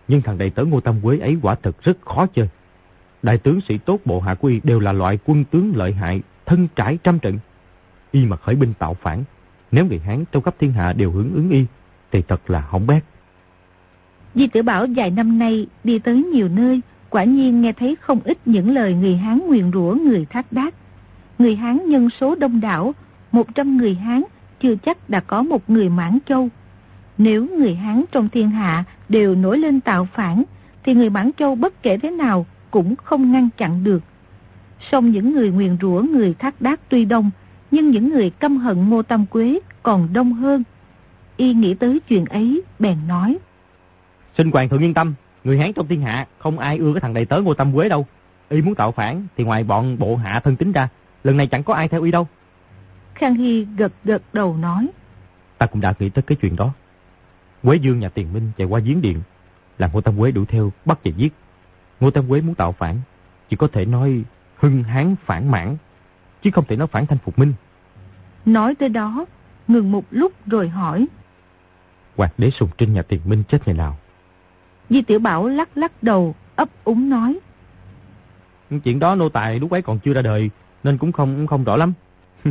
Nhưng thằng đầy tớ Ngô Tam Quế ấy quả thật rất khó chơi. Đại tướng sĩ tốt bộ hạ của y đều là loại quân tướng lợi hại, thân trải trăm trận. Y mà khởi binh tạo phản, nếu người Hán trong khắp thiên hạ đều hưởng ứng y, thì thật là hỏng bét. Di Tử Bảo vài năm nay đi tới nhiều nơi, quả nhiên nghe thấy không ít những lời người Hán nguyền rủa người Thác Đác. Người Hán nhân số đông đảo, một trăm người Hán chưa chắc đã có một người Mãn Châu. Nếu người Hán trong thiên hạ đều nổi lên tạo phản, thì người Mãn Châu bất kể thế nào cũng không ngăn chặn được. Song những người nguyền rủa người Thác Đác tuy đông, nhưng những người căm hận Ngô Tam Quế còn đông hơn. Y nghĩ tới chuyện ấy, bèn nói: Xin hoàng thượng yên tâm, người Hán trong thiên hạ không ai ưa cái thằng đầy tớ Ngô Tam Quế đâu. Y muốn tạo phản thì ngoài bọn bộ hạ thân tín ra, lần này chẳng có ai theo y đâu. Khang Hy gật gật đầu nói: Ta cũng đã nghĩ tới cái chuyện đó. Quế Dương nhà Tiền Minh chạy qua Giếng Điện, làm Ngô Tam Quế đuổi theo bắt và giết. Ngô Tam Quế muốn tạo phản, chỉ có thể nói hưng Hán phản Mãn, chứ không thể nói phản Thanh phục Minh. Nói tới đó, ngừng một lúc rồi hỏi: Hoàng đế Sùng Trinh nhà Tiền Minh chết ngày nào? Di Tiểu Bảo lắc lắc đầu, ấp úng nói: Chuyện đó nô tài lúc ấy còn chưa ra đời, nên cũng không không rõ lắm.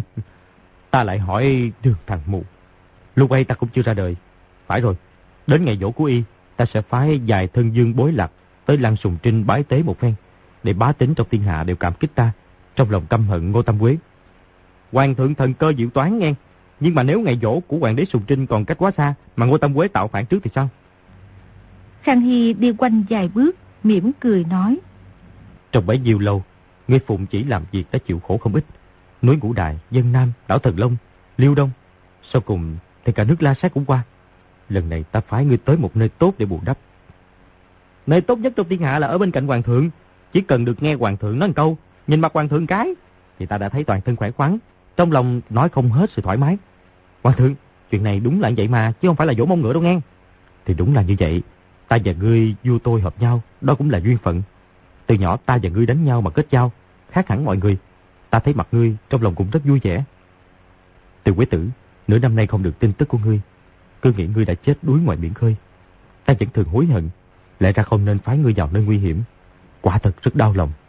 Ta lại hỏi Đường thằng mù, lúc ấy ta cũng chưa ra đời. Phải rồi, đến ngày giỗ của y, ta sẽ phái vài thân dương bối lạc tới lăng Sùng Trinh bái tế một phen, để bá tính trong thiên hạ đều cảm kích ta, trong lòng căm hận Ngô Tam Quế. Hoàng thượng thần cơ diệu toán nghe, nhưng mà nếu ngày giỗ của hoàng đế Sùng Trinh còn cách quá xa, mà Ngô Tam Quế tạo phản trước thì sao? Khang Hy đi quanh vài bước, mỉm cười nói: Trong bấy nhiêu lâu, ngươi phụng chỉ làm việc đã chịu khổ không ít. Núi Ngũ Đài, Vân Nam, đảo Thần Long, Liêu Đông, sau cùng thì cả nước La Sát cũng qua. Lần này ta phái ngươi tới một nơi tốt để bù đắp. Nơi tốt nhất trong thiên hạ là ở bên cạnh hoàng thượng. Chỉ cần được nghe hoàng thượng nói một câu, nhìn mặt hoàng thượng cái, thì ta đã thấy toàn thân khỏe khoắn, trong lòng nói không hết sự thoải mái. Hoàng thượng, chuyện này đúng là vậy mà, chứ không phải là dỗ mông ngựa đâu nghe. Thì đúng là như vậy. Ta và ngươi vua tôi hợp nhau, đó cũng là duyên phận. Từ nhỏ ta và ngươi đánh nhau mà kết giao, khác hẳn mọi người. Ta thấy mặt ngươi, trong lòng cũng rất vui vẻ. Từ Quế Tử, nửa năm nay không được tin tức của ngươi, cứ nghĩ ngươi đã chết đuối ngoài biển khơi. Ta vẫn thường hối hận, lẽ ra không nên phái ngươi vào nơi nguy hiểm. Quả thật rất đau lòng.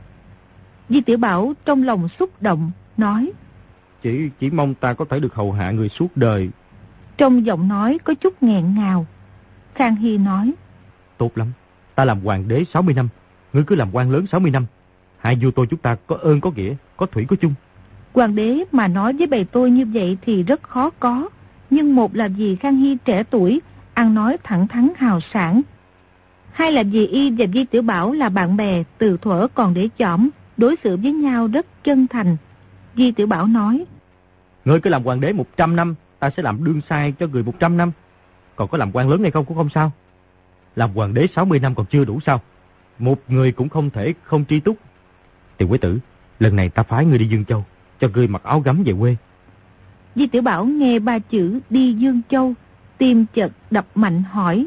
Di Tiểu Bảo trong lòng xúc động, nói: Chỉ chỉ mong ta có thể được hầu hạ người suốt đời. Trong giọng nói có chút nghẹn ngào. Khang Hy nói: Tốt lắm, ta làm hoàng đế sáu mươi năm, ngươi cứ làm quan lớn sáu mươi năm. Hai vua tôi chúng ta có ơn có nghĩa, có thủy có chung. Hoàng đế mà nói với bề tôi như vậy thì rất khó có. Nhưng một là vì Khang Hy trẻ tuổi, ăn nói thẳng thắn hào sảng. Hai là vì y và Di Tiểu Bảo là bạn bè từ thuở còn để chỏm, đối xử với nhau rất chân thành. Di Tiểu Bảo nói: Ngươi cứ làm hoàng đế một trăm năm, ta sẽ làm đương sai cho người một trăm năm. Còn có làm quan lớn hay không cũng không sao. Làm hoàng đế sáu mươi năm còn chưa đủ sao? Một người cũng không thể không tri túc. Tiền Quế Tử, lần này ta phái ngươi đi Dương Châu, cho ngươi mặc áo gấm về quê. Di Tiểu Bảo nghe ba chữ đi Dương Châu, tim chợt đập mạnh hỏi: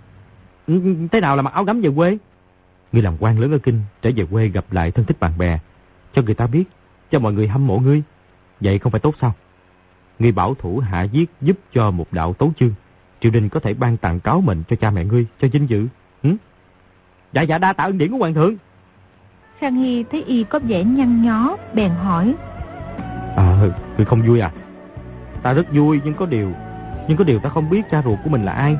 Thế nào là mặc áo gấm về quê? Ngươi làm quan lớn ở Kinh, trở về quê gặp lại thân thích bạn bè, cho người ta biết, cho mọi người hâm mộ ngươi. Vậy không phải tốt sao? Ngươi bảo thủ hạ giết giúp cho một đạo tấu chương, triều đình có thể ban tặng cáo mệnh cho cha mẹ ngươi, cho vinh dự. Hử? Dạ dạ đa tạ ân điển của hoàng thượng. Khang Hy thấy y có vẻ nhăn nhó, bèn hỏi: À, ngươi không vui à? Ta rất vui, nhưng có điều, nhưng có điều ta không biết cha ruột của mình là ai.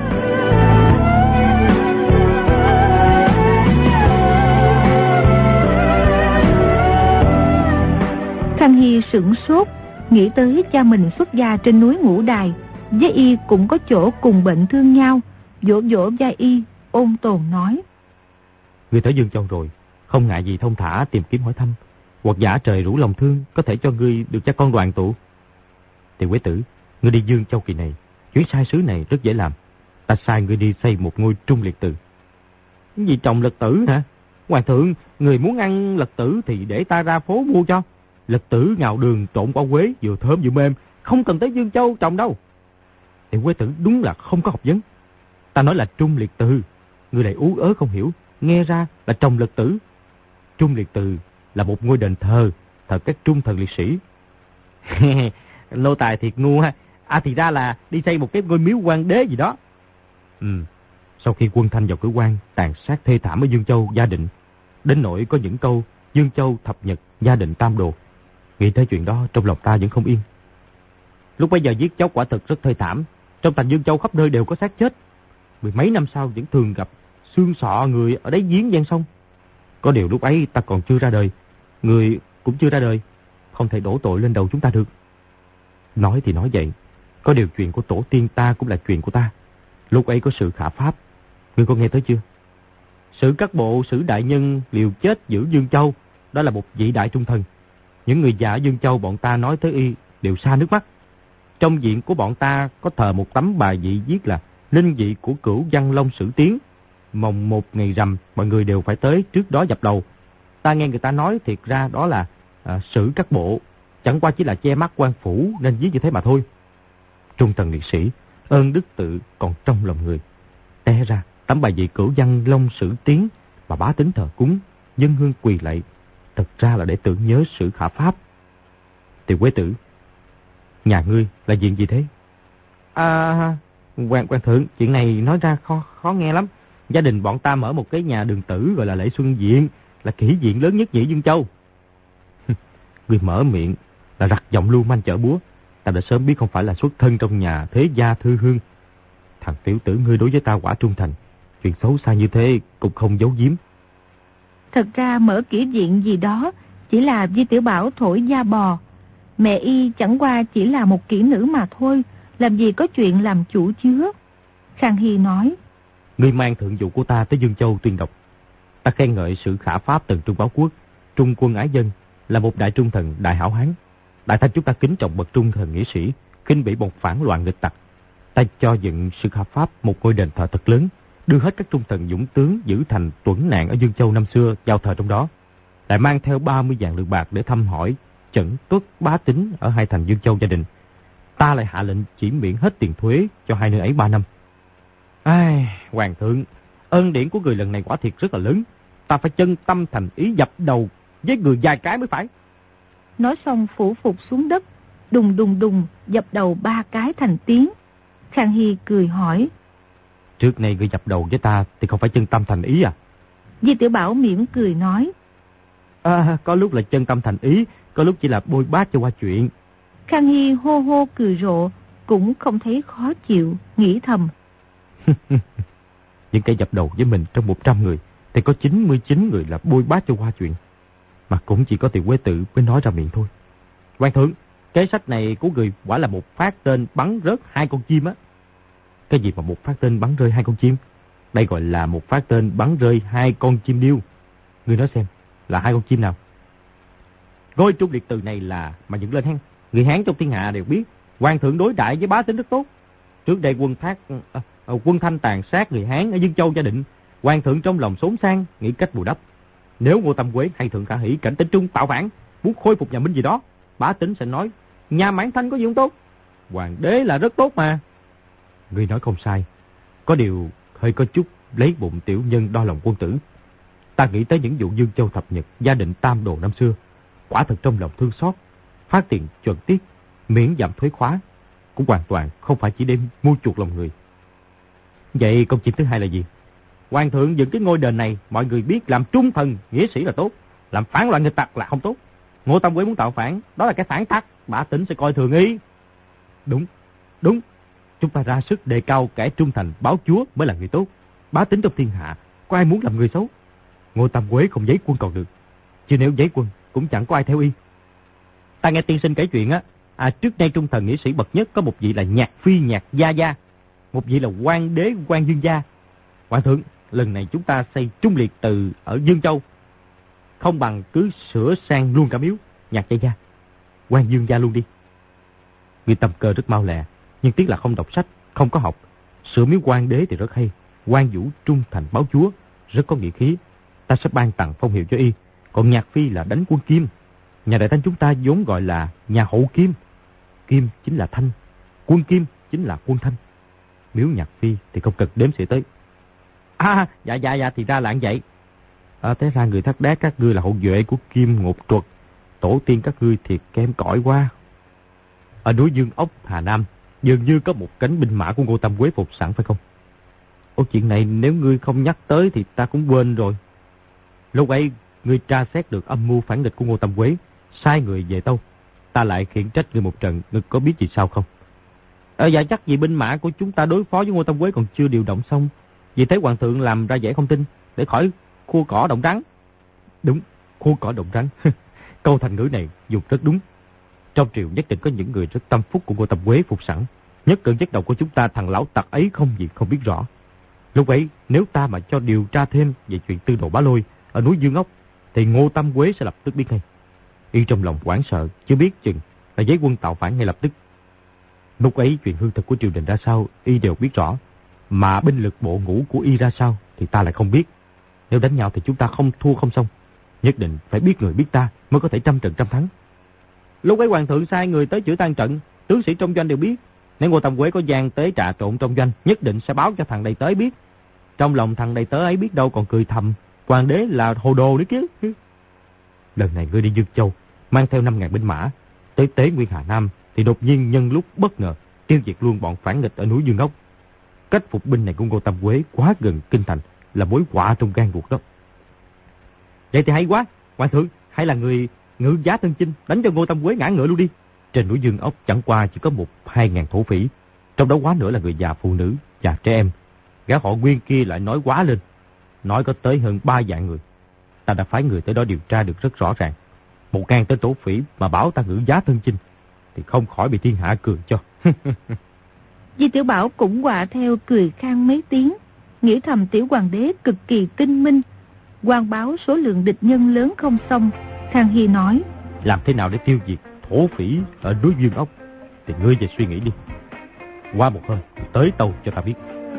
Khang Hy sửng sốt, nghĩ tới cha mình xuất gia trên núi Ngũ Đài, với y cũng có chỗ cùng bệnh thương nhau, vỗ vỗ vai y, ôn tồn nói: Ngươi tới Dương Châu rồi, không ngại gì thông thả tìm kiếm hỏi thăm, hoặc giả trời rủ lòng thương, có thể cho ngươi được cha con đoàn tụ. Tiền Quế Tử, ngươi đi Dương Châu kỳ này, chuyến sai sứ này rất dễ làm. Ta sai ngươi đi xây một ngôi trung liệt từ. Cái gì trồng lật tử hả? Hoàng thượng, người muốn ăn lật tử thì để ta ra phố mua cho. Lật tử ngào đường trộn qua quế, vừa thơm vừa mềm, không cần tới Dương Châu trồng đâu. Tiền Quế Tử đúng là không có học vấn. Ta nói là trung liệt từ, ngươi lại ú ớ không hiểu, nghe ra là trồng lật tử. Trung liệt từ là một ngôi đền thờ, thờ các trung thần liệt sĩ. Nô tài thiệt ngu ha. À thì ra là đi xây một cái ngôi miếu hoàng đế gì đó. Ừ, Sau khi quân Thanh vào cửa quan tàn sát thê thảm ở Dương Châu Gia Định, đến nỗi có những câu Dương Châu thập nhật, Gia Định tam đồ, nghĩ tới chuyện đó trong lòng ta vẫn không yên. Lúc bây giờ giết chóc quả thực rất thê thảm, trong thành Dương Châu khắp nơi đều có xác chết. Mười mấy năm sau vẫn thường gặp xương sọ người ở đáy giếng ven sông. Có điều lúc ấy ta còn chưa ra đời, người cũng chưa ra đời, không thể đổ tội lên đầu chúng ta được. Nói thì nói vậy, có điều chuyện của tổ tiên ta cũng là chuyện của ta. Lúc ấy có sự khả pháp, ngươi có nghe tới chưa? Sử các bộ, Sử đại nhân liều chết giữ Dương Châu, đó là một vị đại trung thần. Những người già ở Dương Châu bọn ta nói tới y đều xa nước mắt. Trong viện của bọn ta có thờ một tấm bài vị viết là linh vị của Cửu Văn Long Sử Tiến. Mồng một ngày rằm, mọi người đều phải tới trước đó dập đầu. Ta nghe người ta nói thiệt ra đó là à, Sử các bộ, chẳng qua chỉ là che mắt quan phủ nên viết như thế mà thôi. Trung thần liệt sĩ, ơn đức tự còn trong lòng người. Té ra tấm bài vị Cửu Văn Long Sử Tiến mà bá tính thờ cúng, dân hương quỳ lạy, thật ra là để tưởng nhớ Sử Khả Pháp. Tiểu Quế Tử, nhà ngươi là chuyện gì thế? À, quan quan thượng, chuyện này nói ra khó khó nghe lắm. Gia đình bọn ta mở một cái nhà đường tử gọi là Lễ Xuân Viện, là kỷ viện lớn nhất nhị Dương Châu. Ngươi mở miệng là rặt giọng lưu manh chở búa. Ta đã sớm biết không phải là xuất thân trong nhà thế gia thư hương. Thằng tiểu tử ngươi đối với ta quả trung thành, chuyện xấu xa như thế cũng không giấu giếm. Thật ra mở kỷ viện gì đó chỉ là Di Tiểu Bảo thổi da bò. Mẹ y chẳng qua chỉ là một kỹ nữ mà thôi, làm gì có chuyện làm chủ chứa. Khang Hy nói, ngươi mang thượng vụ của ta tới Dương Châu tuyên đọc. Ta khen ngợi sự khả pháp tần trung báo quốc, trung quân ái dân, là một đại trung thần, đại hảo hán. Đại thanh chúng ta kính trọng bậc trung thần nghĩa sĩ, khinh bỉ một phản loạn nghịch tặc. Ta cho dựng sự khả pháp một ngôi đền thờ thật lớn, đưa hết các trung thần dũng tướng giữ thành tuấn nạn ở Dương Châu năm xưa giao thờ trong đó. Lại mang theo ba mươi vạn lượng bạc để thăm hỏi chẩn tuất bá tính ở hai thành Dương Châu Gia Định. Ta lại hạ lệnh chỉ miễn hết tiền thuế cho hai nơi ấy ba năm. Ai, hoàng thượng, ơn điển của người lần này quả thiệt rất là lớn. Ta phải chân tâm thành ý dập đầu với người vài cái mới phải. Nói xong phủ phục xuống đất, đùng đùng đùng dập đầu ba cái thành tiếng. Khang Hy cười hỏi, trước này người dập đầu với ta thì không phải chân tâm thành ý à? Di Tiểu Bảo mỉm cười nói, À, có lúc là chân tâm thành ý, có lúc chỉ là bôi bát cho qua chuyện. Khang Hy hô hô cười rộ, cũng không thấy khó chịu, nghĩ thầm. Những kẻ dập đầu với mình trong một trăm người thì có chín mươi chín người là bôi bát cho qua chuyện. Mà cũng chỉ có Tiểu Quế Tử mới nói ra miệng thôi. Quan thượng, cái sách này của người quả là một phát tên bắn rớt hai con chim á. Cái gì mà một phát tên bắn rơi hai con chim? Đây gọi là một phát tên bắn rơi hai con chim điêu. Người nói xem, là hai con chim nào? Ngôi trung liệt từ này là mà dựng lên hen. Người Hán trong thiên hạ đều biết, hoàng thượng đối đại với bá tính rất tốt. Trước đây quân thác à, à, quân Thanh tàn sát người Hán ở Dương Châu Gia Định, hoàng thượng trong lòng xốn sang, nghĩ cách bù đắp. Nếu Ngô Tam Quế hay Thượng Khả Hỷ cảnh Tĩnh Trung tạo phản, muốn khôi phục nhà Minh gì đó, bá tính sẽ nói nhà Mãn Thanh có gì không tốt, hoàng đế là rất tốt mà. Người nói không sai, có điều hơi có chút lấy bụng tiểu nhân đo lòng quân tử. Ta nghĩ tới những vụ Dương Châu thập nhật, Gia Định tam đồ năm xưa, quả thật trong lòng thương xót. Phát tiền chuẩn tiết, miễn giảm thuế khóa, cũng hoàn toàn không phải chỉ để mua chuộc lòng người. Vậy công trình thứ hai là gì? Hoàng thượng dựng cái ngôi đền này, mọi người biết làm trung thần nghĩa sĩ là tốt, làm phản loạn nghịch tặc là không tốt. Ngô Tam Quế muốn tạo phản, đó là cái phản tắc, bá tính sẽ coi thường ý. Đúng, đúng, chúng ta ra sức đề cao kẻ trung thành báo chúa mới là người tốt. Bá tính trong thiên hạ, có ai muốn làm người xấu? Ngô Tam Quế không giấy quân còn được, chứ nếu giấy quân cũng chẳng có ai theo y. Ta nghe tiên sinh kể chuyện á, à, trước đây trung thần nghĩa sĩ bậc nhất có một vị là Nhạc Phi Nhạc Gia Gia, một vị là Quan Đế Quan Dương Gia. Hoàng thượng, lần này chúng ta xây trung liệt từ ở Dương Châu, không bằng cứ sửa sang luôn cả miếu Nhạc Gia Gia, Quan Dương Gia luôn đi. Người tâm cơ rất mau lẹ, nhưng tiếc là không đọc sách, không có học. Sửa miếu Quan Đế thì rất hay, Quan Vũ trung thành báo chúa, rất có nghĩa khí. Ta sẽ ban tặng phong hiệu cho y. Còn Nhạc Phi là đánh quân Kim. Nhà Đại Thanh chúng ta vốn gọi là nhà hậu Kim. Kim chính là Thanh, quân Kim chính là quân Thanh. Miếu Nhạc Phi thì không cần đếm xỉa tới. À, dạ dạ dạ thì ra là như vậy. À, thế ra người Thác Đát các ngươi là hậu duệ của Kim Ngột Truật. Tổ tiên các ngươi thiệt kém cỏi quá. Ở núi Dương Ốc, Hà Nam, dường như có một cánh binh mã của Ngô Tam Quế phục sẵn phải không? Câu chuyện này nếu ngươi không nhắc tới thì ta cũng quên rồi. Lúc ấy, ngươi tra xét được âm mưu phản nghịch của Ngô Tam Quế, sai người về Tâu. Ta lại khiển trách ngươi một trận, ngươi có biết gì sao không? Ờ, dạ chắc vì binh mã của chúng ta đối phó với Ngô Tam Quế còn chưa điều động xong. Vì thế hoàng thượng làm ra vẻ không tin, để khỏi khua cỏ động rắn. Đúng, khua cỏ động rắn. Câu thành ngữ này dùng rất đúng. Trong triều nhất định có những người rất tâm phúc của Ngô Tam Quế phục sẵn. Nhất cơn nhất đầu của chúng ta thằng lão tặc ấy không gì không biết rõ. Lúc ấy nếu ta mà cho điều tra thêm về chuyện tư đồ Bá Lôi ở núi Dương Ốc thì Ngô Tam Quế sẽ lập tức biết ngay. Y trong lòng hoảng sợ, chưa biết chừng là giấy quân tạo phản ngay lập tức. Lúc ấy chuyện hư thực của triều đình ra sao Y đều biết rõ, mà binh lực bộ ngũ của Y ra sao thì ta lại không biết. Nếu đánh nhau thì chúng ta không thua không xong, nhất định phải biết người biết ta mới có thể trăm trận trăm thắng. Lúc ấy hoàng thượng sai người tới chữa tan trận, tướng sĩ trong doanh đều biết. Nếu Ngô Tam Quế có gian tế trà trộn trong doanh, nhất định sẽ báo cho thằng đầy tớ biết. Trong lòng thằng đầy tớ ấy biết đâu còn cười thầm, hoàng đế là hồ đồ đấy chứ. Lần này ngươi đi Dương Châu, mang theo năm ngàn binh mã, tới Tế Nguyên Hà Nam, thì đột nhiên nhân lúc bất ngờ tiêu diệt luôn bọn phản nghịch ở núi Dương Ốc. Cách phục binh này của Ngô Tam Quế quá gần kinh thành, là mối họa trong gan ruột đó. Vậy thì hay quá, hoàng thượng, hay là người ngự giá thân chinh đánh cho Ngô Tam Quế ngã ngựa luôn đi. Trên núi Dương Ốc chẳng qua chỉ có một hai ngàn thổ phỉ, trong đó quá nữa là người già phụ nữ và trẻ em. Gã họ Nguyên kia lại nói quá lên, nói có tới hơn ba vạn người. Ta đã phái người tới đó điều tra được rất rõ ràng. Một ngàn tên thổ phỉ mà bảo ta ngự giá thân chinh thì không khỏi bị thiên hạ cười cho. Di Tiểu Bảo cũng quạ theo cười khang mấy tiếng, nghĩ thầm tiểu hoàng đế cực kỳ tinh minh. Quan báo số lượng địch nhân lớn không xong, Khang Hy nói: làm thế nào để tiêu diệt thổ phỉ ở núi Dương Ốc thì ngươi về suy nghĩ đi. Qua một hôm tới Tâu cho ta biết.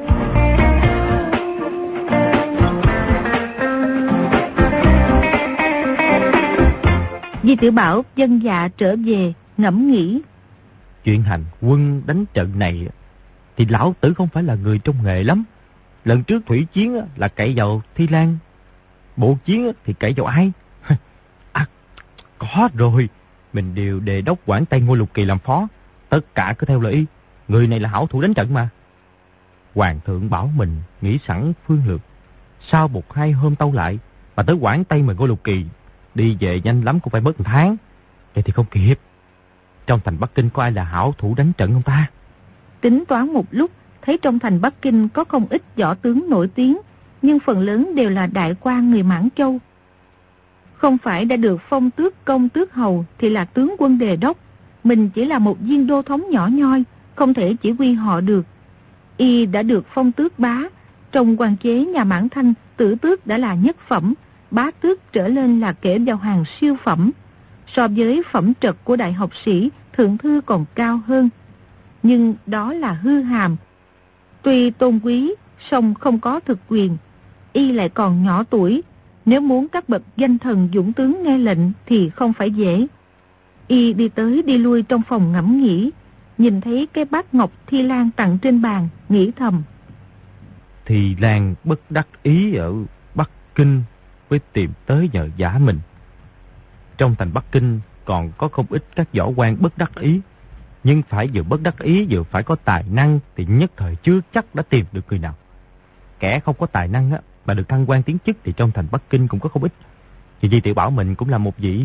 Di Tiểu Bảo dân dạ trở về, ngẫm nghĩ. Chuyện hành quân đánh trận này thì lão tử không phải là người trong nghề lắm. Lần trước thủy chiến là cậy vào Thi Lan, bộ chiến thì cậy vào ai? À, có rồi, mình đều đề đốc Quảng Tây Ngô Lục Kỳ làm phó, tất cả cứ theo lời y. Người này là hảo thủ đánh trận mà. Hoàng thượng bảo mình nghĩ sẵn phương lược, sau một hai hôm Tâu lại mà tới Quảng Tây mà Ngô Lục Kỳ đi về nhanh lắm cũng phải mất một tháng. Vậy thì không kịp. Trong thành Bắc Kinh có ai là hảo thủ đánh trận không ta? Tính toán một lúc, thấy trong thành Bắc Kinh có không ít võ tướng nổi tiếng, nhưng phần lớn đều là đại quan người Mãn Châu. Không phải đã được phong tước công tước hầu thì là tướng quân đề đốc. Mình chỉ là một viên đô thống nhỏ nhoi, không thể chỉ huy họ được. Y đã được phong tước bá, trong quan chế nhà Mãn Thanh, tử tước đã là nhất phẩm, bá tước trở lên là kể vào hàng siêu phẩm. So với phẩm trật của đại học sĩ, thượng thư còn cao hơn. Nhưng đó là hư hàm. Tuy tôn quý, song không có thực quyền. Y lại còn nhỏ tuổi, nếu muốn các bậc danh thần dũng tướng nghe lệnh thì không phải dễ. Y đi tới đi lui trong phòng ngẫm nghĩ, nhìn thấy cái bát ngọc Thi Lan tặng trên bàn, nghĩ thầm. Thi Lan bất đắc ý ở Bắc Kinh mới tìm tới nhờ giả mình. Trong thành Bắc Kinh còn có không ít các võ quan bất đắc ý, nhưng phải vừa bất đắc ý vừa phải có tài năng thì nhất thời chưa chắc đã tìm được người nào. Kẻ không có tài năng á, mà được thăng quan tiến chức thì trong thành Bắc Kinh cũng có không ít. Thì Di Tiểu Bảo mình cũng là một vị.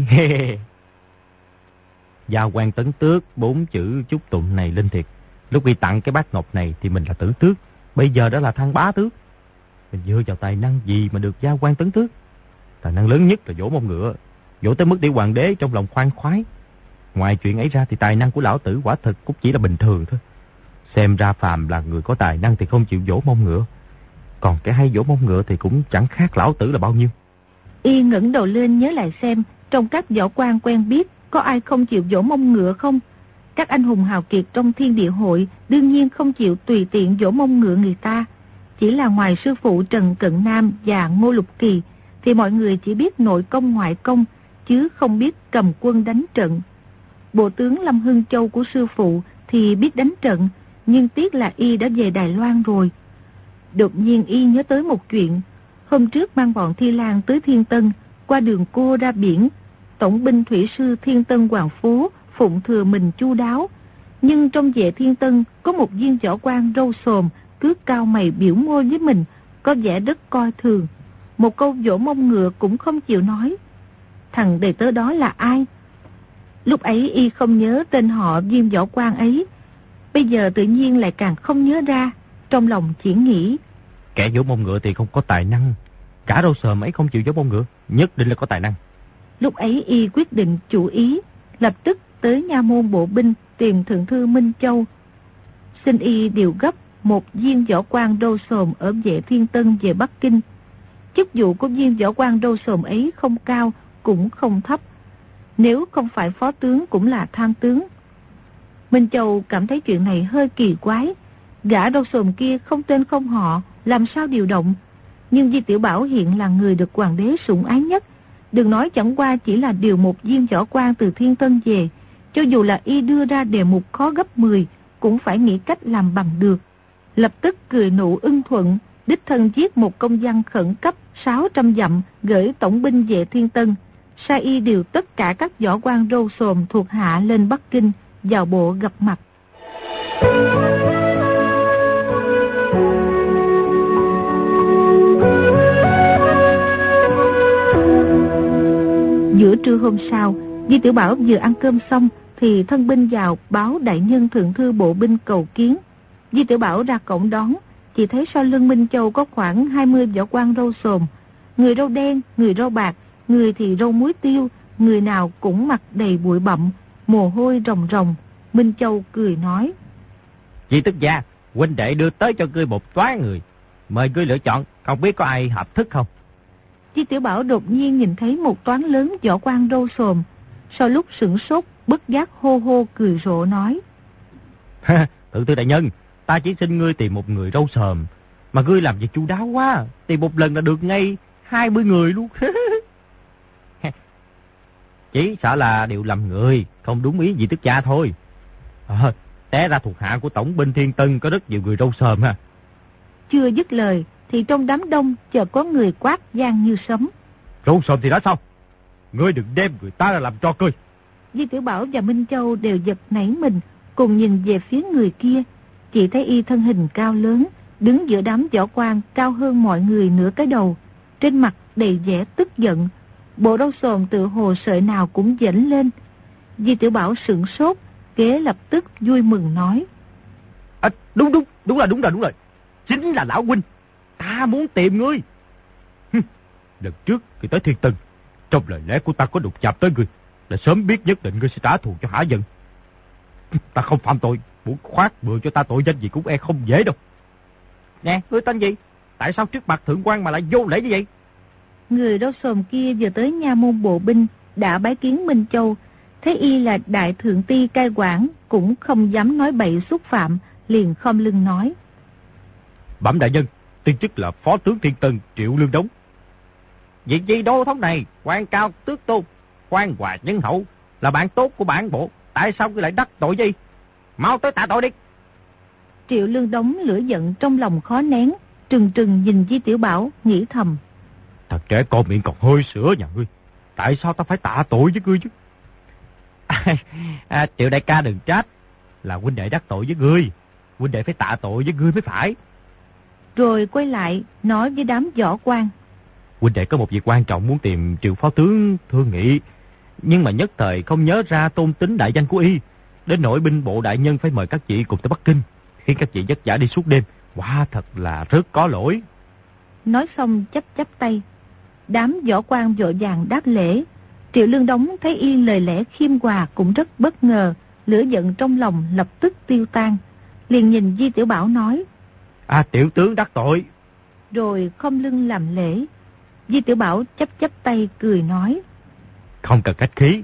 Giao quan tấn tước, bốn chữ chúc tụng này linh thiệt. Lúc ghi tặng cái bát ngọc này thì mình là tử tước, bây giờ đã là thăng bá tước. Mình dựa vào tài năng gì mà được giao quan tấn tước? Tài năng lớn nhất là vỗ mông ngựa, vỗ tới mức để hoàng đế trong lòng khoan khoái. Ngoài chuyện ấy ra thì tài năng của lão tử quả thực cũng chỉ là bình thường thôi. Xem ra phàm là người có tài năng thì không chịu vỗ mông ngựa, còn cái hay vỗ mông ngựa thì cũng chẳng khác lão tử là bao nhiêu. Y ngẩng đầu lên nhớ lại xem trong các võ quan quen biết có ai không chịu vỗ mông ngựa không. Các anh hùng hào kiệt trong thiên địa hội đương nhiên không chịu tùy tiện vỗ mông ngựa người ta. Chỉ là ngoài sư phụ Trần Cận Nam và Ngô Lục Kỳ thì mọi người chỉ biết nội công ngoại công, chứ không biết cầm quân đánh trận. Bộ tướng Lâm Hưng Châu của sư phụ thì biết đánh trận, nhưng tiếc là y đã về Đài Loan rồi. Đột nhiên y nhớ tới một chuyện. Hôm trước mang bọn Thi Lan tới Thiên Tân, qua đường cua ra biển, tổng binh thủy sư Thiên Tân Hoàng Phố phụng thừa mình chu đáo. Nhưng trong vệ Thiên Tân có một viên võ quan râu xồm, cứ cau mày biểu môi với mình, có vẻ rất coi thường. Một câu vỗ mông ngựa cũng không chịu nói. Thằng đầy tớ đó là ai? Lúc ấy y không nhớ tên họ Diêm Võ Quan ấy. Bây giờ tự nhiên lại càng không nhớ ra. Trong lòng chỉ nghĩ, kẻ vỗ mông ngựa thì không có tài năng. Cả Râu Sờm ấy không chịu vỗ mông ngựa, nhất định là có tài năng. Lúc ấy y quyết định chủ ý, lập tức tới nha môn bộ binh tìm thượng thư Minh Châu, xin y điều gấp một viên võ quan Râu Sờm ở Vệ Thiên Tân về Bắc Kinh. Chức vụ của viên võ quan Râu Sờm ấy không cao cũng không thấp, nếu không phải phó tướng cũng là tham tướng. Minh Châu cảm thấy chuyện này hơi kỳ quái, gã Râu Sờm kia không tên không họ, làm sao điều động? Nhưng Di Tiểu Bảo hiện là người được hoàng đế sủng ái nhất, đừng nói chẳng qua chỉ là điều một viên võ quan từ Thiên Tân về, cho dù là y đưa ra đề mục khó gấp mười, cũng phải nghĩ cách làm bằng được. Lập tức cười nụ ưng thuận, đích thân viết một công văn khẩn cấp sáu trăm dặm gửi tổng binh Vệ Thiên Tân, sai y điều tất cả các võ quan Râu Sờm thuộc hạ lên Bắc Kinh, vào bộ gặp mặt. Giữa trưa hôm sau, Di Tiểu Bảo vừa ăn cơm xong thì thân binh vào báo đại nhân thượng thư bộ binh cầu kiến. Di Tiểu Bảo ra cổng đón, chỉ thấy sau lưng Minh Châu có khoảng hai mươi võ quan Râu Sờm, người râu đen, người râu bạc, người thì râu muối tiêu, người nào cũng mặt đầy bụi bặm, mồ hôi ròng ròng. Minh Châu cười nói, Di Tức gia, huynh đệ đưa tới cho ngươi một toán người, mời ngươi lựa chọn, không biết có ai hợp thức không? Di Tiểu Bảo đột nhiên nhìn thấy một toán lớn võ quan Râu Sờm, sau lúc sửng sốt, bất giác hô hô cười rộ nói, Thượng thư đại nhân, ta chỉ xin ngươi tìm một người Râu Sờm, mà ngươi làm việc chu đáo quá, tìm một lần là được ngay hai mươi người luôn. Chỉ sợ là điều lầm người, không đúng ý Di Tức gia thôi. À, té ra thuộc hạ của tổng binh Thiên Tân có rất nhiều người Râu Sờm ha. Chưa dứt lời thì trong đám đông chợt có người quát vang như sấm, Râu Sờm thì đã sao? Ngươi đừng đem người ta ra làm trò cười. Di Tiểu Bảo và Minh Châu đều giật nảy mình, cùng nhìn về phía người kia. Chỉ thấy y thân hình cao lớn, đứng giữa đám võ quan cao hơn mọi người nửa cái đầu, trên mặt đầy vẻ tức giận, bộ râu sồm tự hồ sợi nào cũng dễn lên. Di Tiểu Bảo sửng sốt, kế lập tức vui mừng nói, À, đúng đúng, đúng là đúng rồi, đúng rồi. Chính là lão huynh, ta muốn tìm ngươi. Lần trước khi tới Thiên Tân, trong lời lẽ của ta có đụng chạm tới ngươi, là sớm biết nhất định ngươi sẽ trả thù cho hả giận. Ta không phạm tội, muốn khoác bừa cho ta tội danh gì cũng e không dễ đâu. Nè, ngươi tên gì? Tại sao trước mặt thượng quan mà lại vô lễ như vậy? Người râu sồm kia vừa tới nha môn bộ binh, đã bái kiến Minh Châu, thấy y là đại thượng ty cai quản, cũng không dám nói bậy xúc phạm, liền khom lưng nói, Bẩm đại nhân, tiên chức là phó tướng Thiên Tân Triệu Lương Đống. Việc gì đô thống này, quan cao tước tôn, khoan hòa nhân hậu, là bạn tốt của bản bộ, tại sao cứ lại đắc tội gì? Mau tới tạ tội đi. Triệu Lương Đống lửa giận trong lòng khó nén, trừng trừng nhìn Di Tiểu Bảo, nghĩ thầm, Thật trẻ con miệng còn hơi sữa nhà ngươi, tại sao ta phải tạ tội với ngươi chứ? À, à, Triệu đại ca đừng trách, là huynh đệ đắc tội với ngươi, huynh đệ phải tạ tội với ngươi mới phải. Rồi quay lại nói với đám võ quan, Huynh đệ có một việc quan trọng muốn tìm Triệu phó tướng thương nghị, nhưng mà nhất thời không nhớ ra tôn tính đại danh của y, đến nỗi binh bộ đại nhân phải mời các chị cùng tới Bắc Kinh, khiến các chị vất vả đi suốt đêm, quả thật là rất có lỗi. Nói xong chắp chắp tay. Đám võ quan vội vàng đáp lễ. Triệu Lương Đống thấy y lời lẽ khiêm hòa cũng rất bất ngờ, lửa giận trong lòng lập tức tiêu tan, liền nhìn Di Tiểu Bảo nói, À, tiểu tướng đắc tội. Rồi khom lưng làm lễ. Di Tiểu Bảo chắp chắp tay cười nói, Không cần khách khí.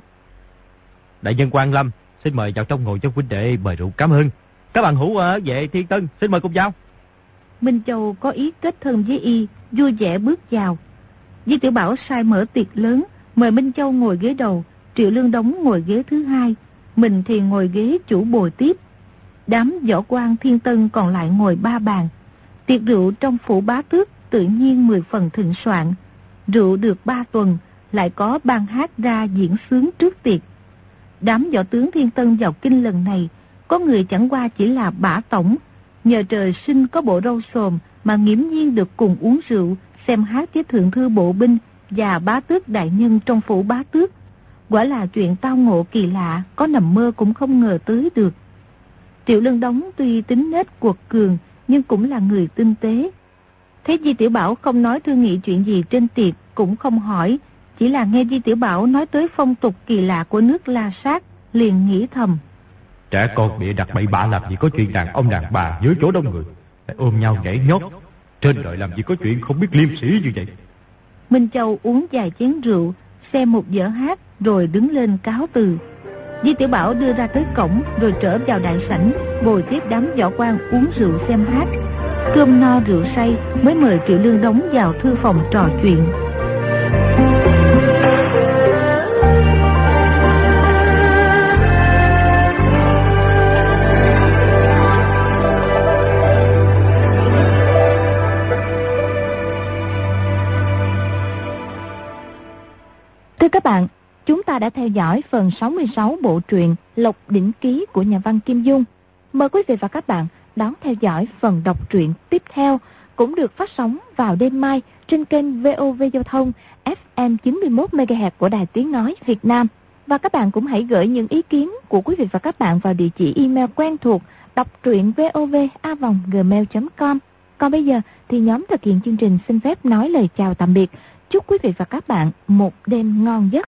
Đại nhân Quan Lâm, xin mời vào trong ngồi cho huynh đệ mời rượu cảm ơn. Các bạn hữu ở Vệ Thiên Tân, xin mời cùng vào. Minh Châu có ý kết thân với y, vui vẻ bước vào. Di Tiểu Bảo sai mở tiệc lớn, mời Minh Châu ngồi ghế đầu, Triệu Lương Đống ngồi ghế thứ hai, mình thì ngồi ghế chủ bồi tiếp. Đám võ quan Thiên Tân còn lại ngồi ba bàn. Tiệc rượu trong phủ bá tước tự nhiên mười phần thịnh soạn. Rượu được ba tuần, lại có ban hát ra diễn sướng trước tiệc. Đám võ tướng Thiên Tân vào kinh lần này, có người chẳng qua chỉ là bả tổng, nhờ trời sinh có bộ râu xồm mà nghiễm nhiên được cùng uống rượu, xem hát với thượng thư bộ binh và bá tước đại nhân trong phủ bá tước. Quả là chuyện tao ngộ kỳ lạ, có nằm mơ cũng không ngờ tới được. Triệu Lân Đống tuy tính nết quật cường, nhưng cũng là người tinh tế. Thấy Di Tiểu Bảo không nói thương nghị chuyện gì trên tiệc, cũng không hỏi, chỉ là nghe Di Tiểu Bảo nói tới phong tục kỳ lạ của nước La Sát, liền nghĩ thầm. Trẻ con bịa đặt bậy bạ làm gì có chuyện đàn ông đàn bà dưới chỗ đông người, lại ôm nhau nhảy nhót, trên đời làm gì có chuyện không biết liêm sĩ như vậy. Minh Châu uống vài chén rượu, xem một vở hát, rồi đứng lên cáo từ. Di Tiểu Bảo đưa ra tới cổng, rồi trở vào đại sảnh, ngồi tiếp đám võ quan uống rượu xem hát. Cơm no rượu say mới mời Triệu Lương Đống vào thư phòng trò chuyện. Thưa các bạn, chúng ta đã theo dõi phần sáu mươi sáu bộ truyện Lộc Đỉnh Ký của nhà văn Kim Dung. Mời quý vị và các bạn đón theo dõi phần đọc truyện tiếp theo, cũng được phát sóng vào đêm mai trên kênh vê o vê Giao thông ép em chín mươi mốt mê ga héc của Đài Tiếng Nói Việt Nam. Và các bạn cũng hãy gửi những ý kiến của quý vị và các bạn vào địa chỉ email quen thuộc đọc truyện vov a vòng gmail chấm com. Còn bây giờ thì nhóm thực hiện chương trình xin phép nói lời chào tạm biệt. Chúc quý vị và các bạn một đêm ngon giấc.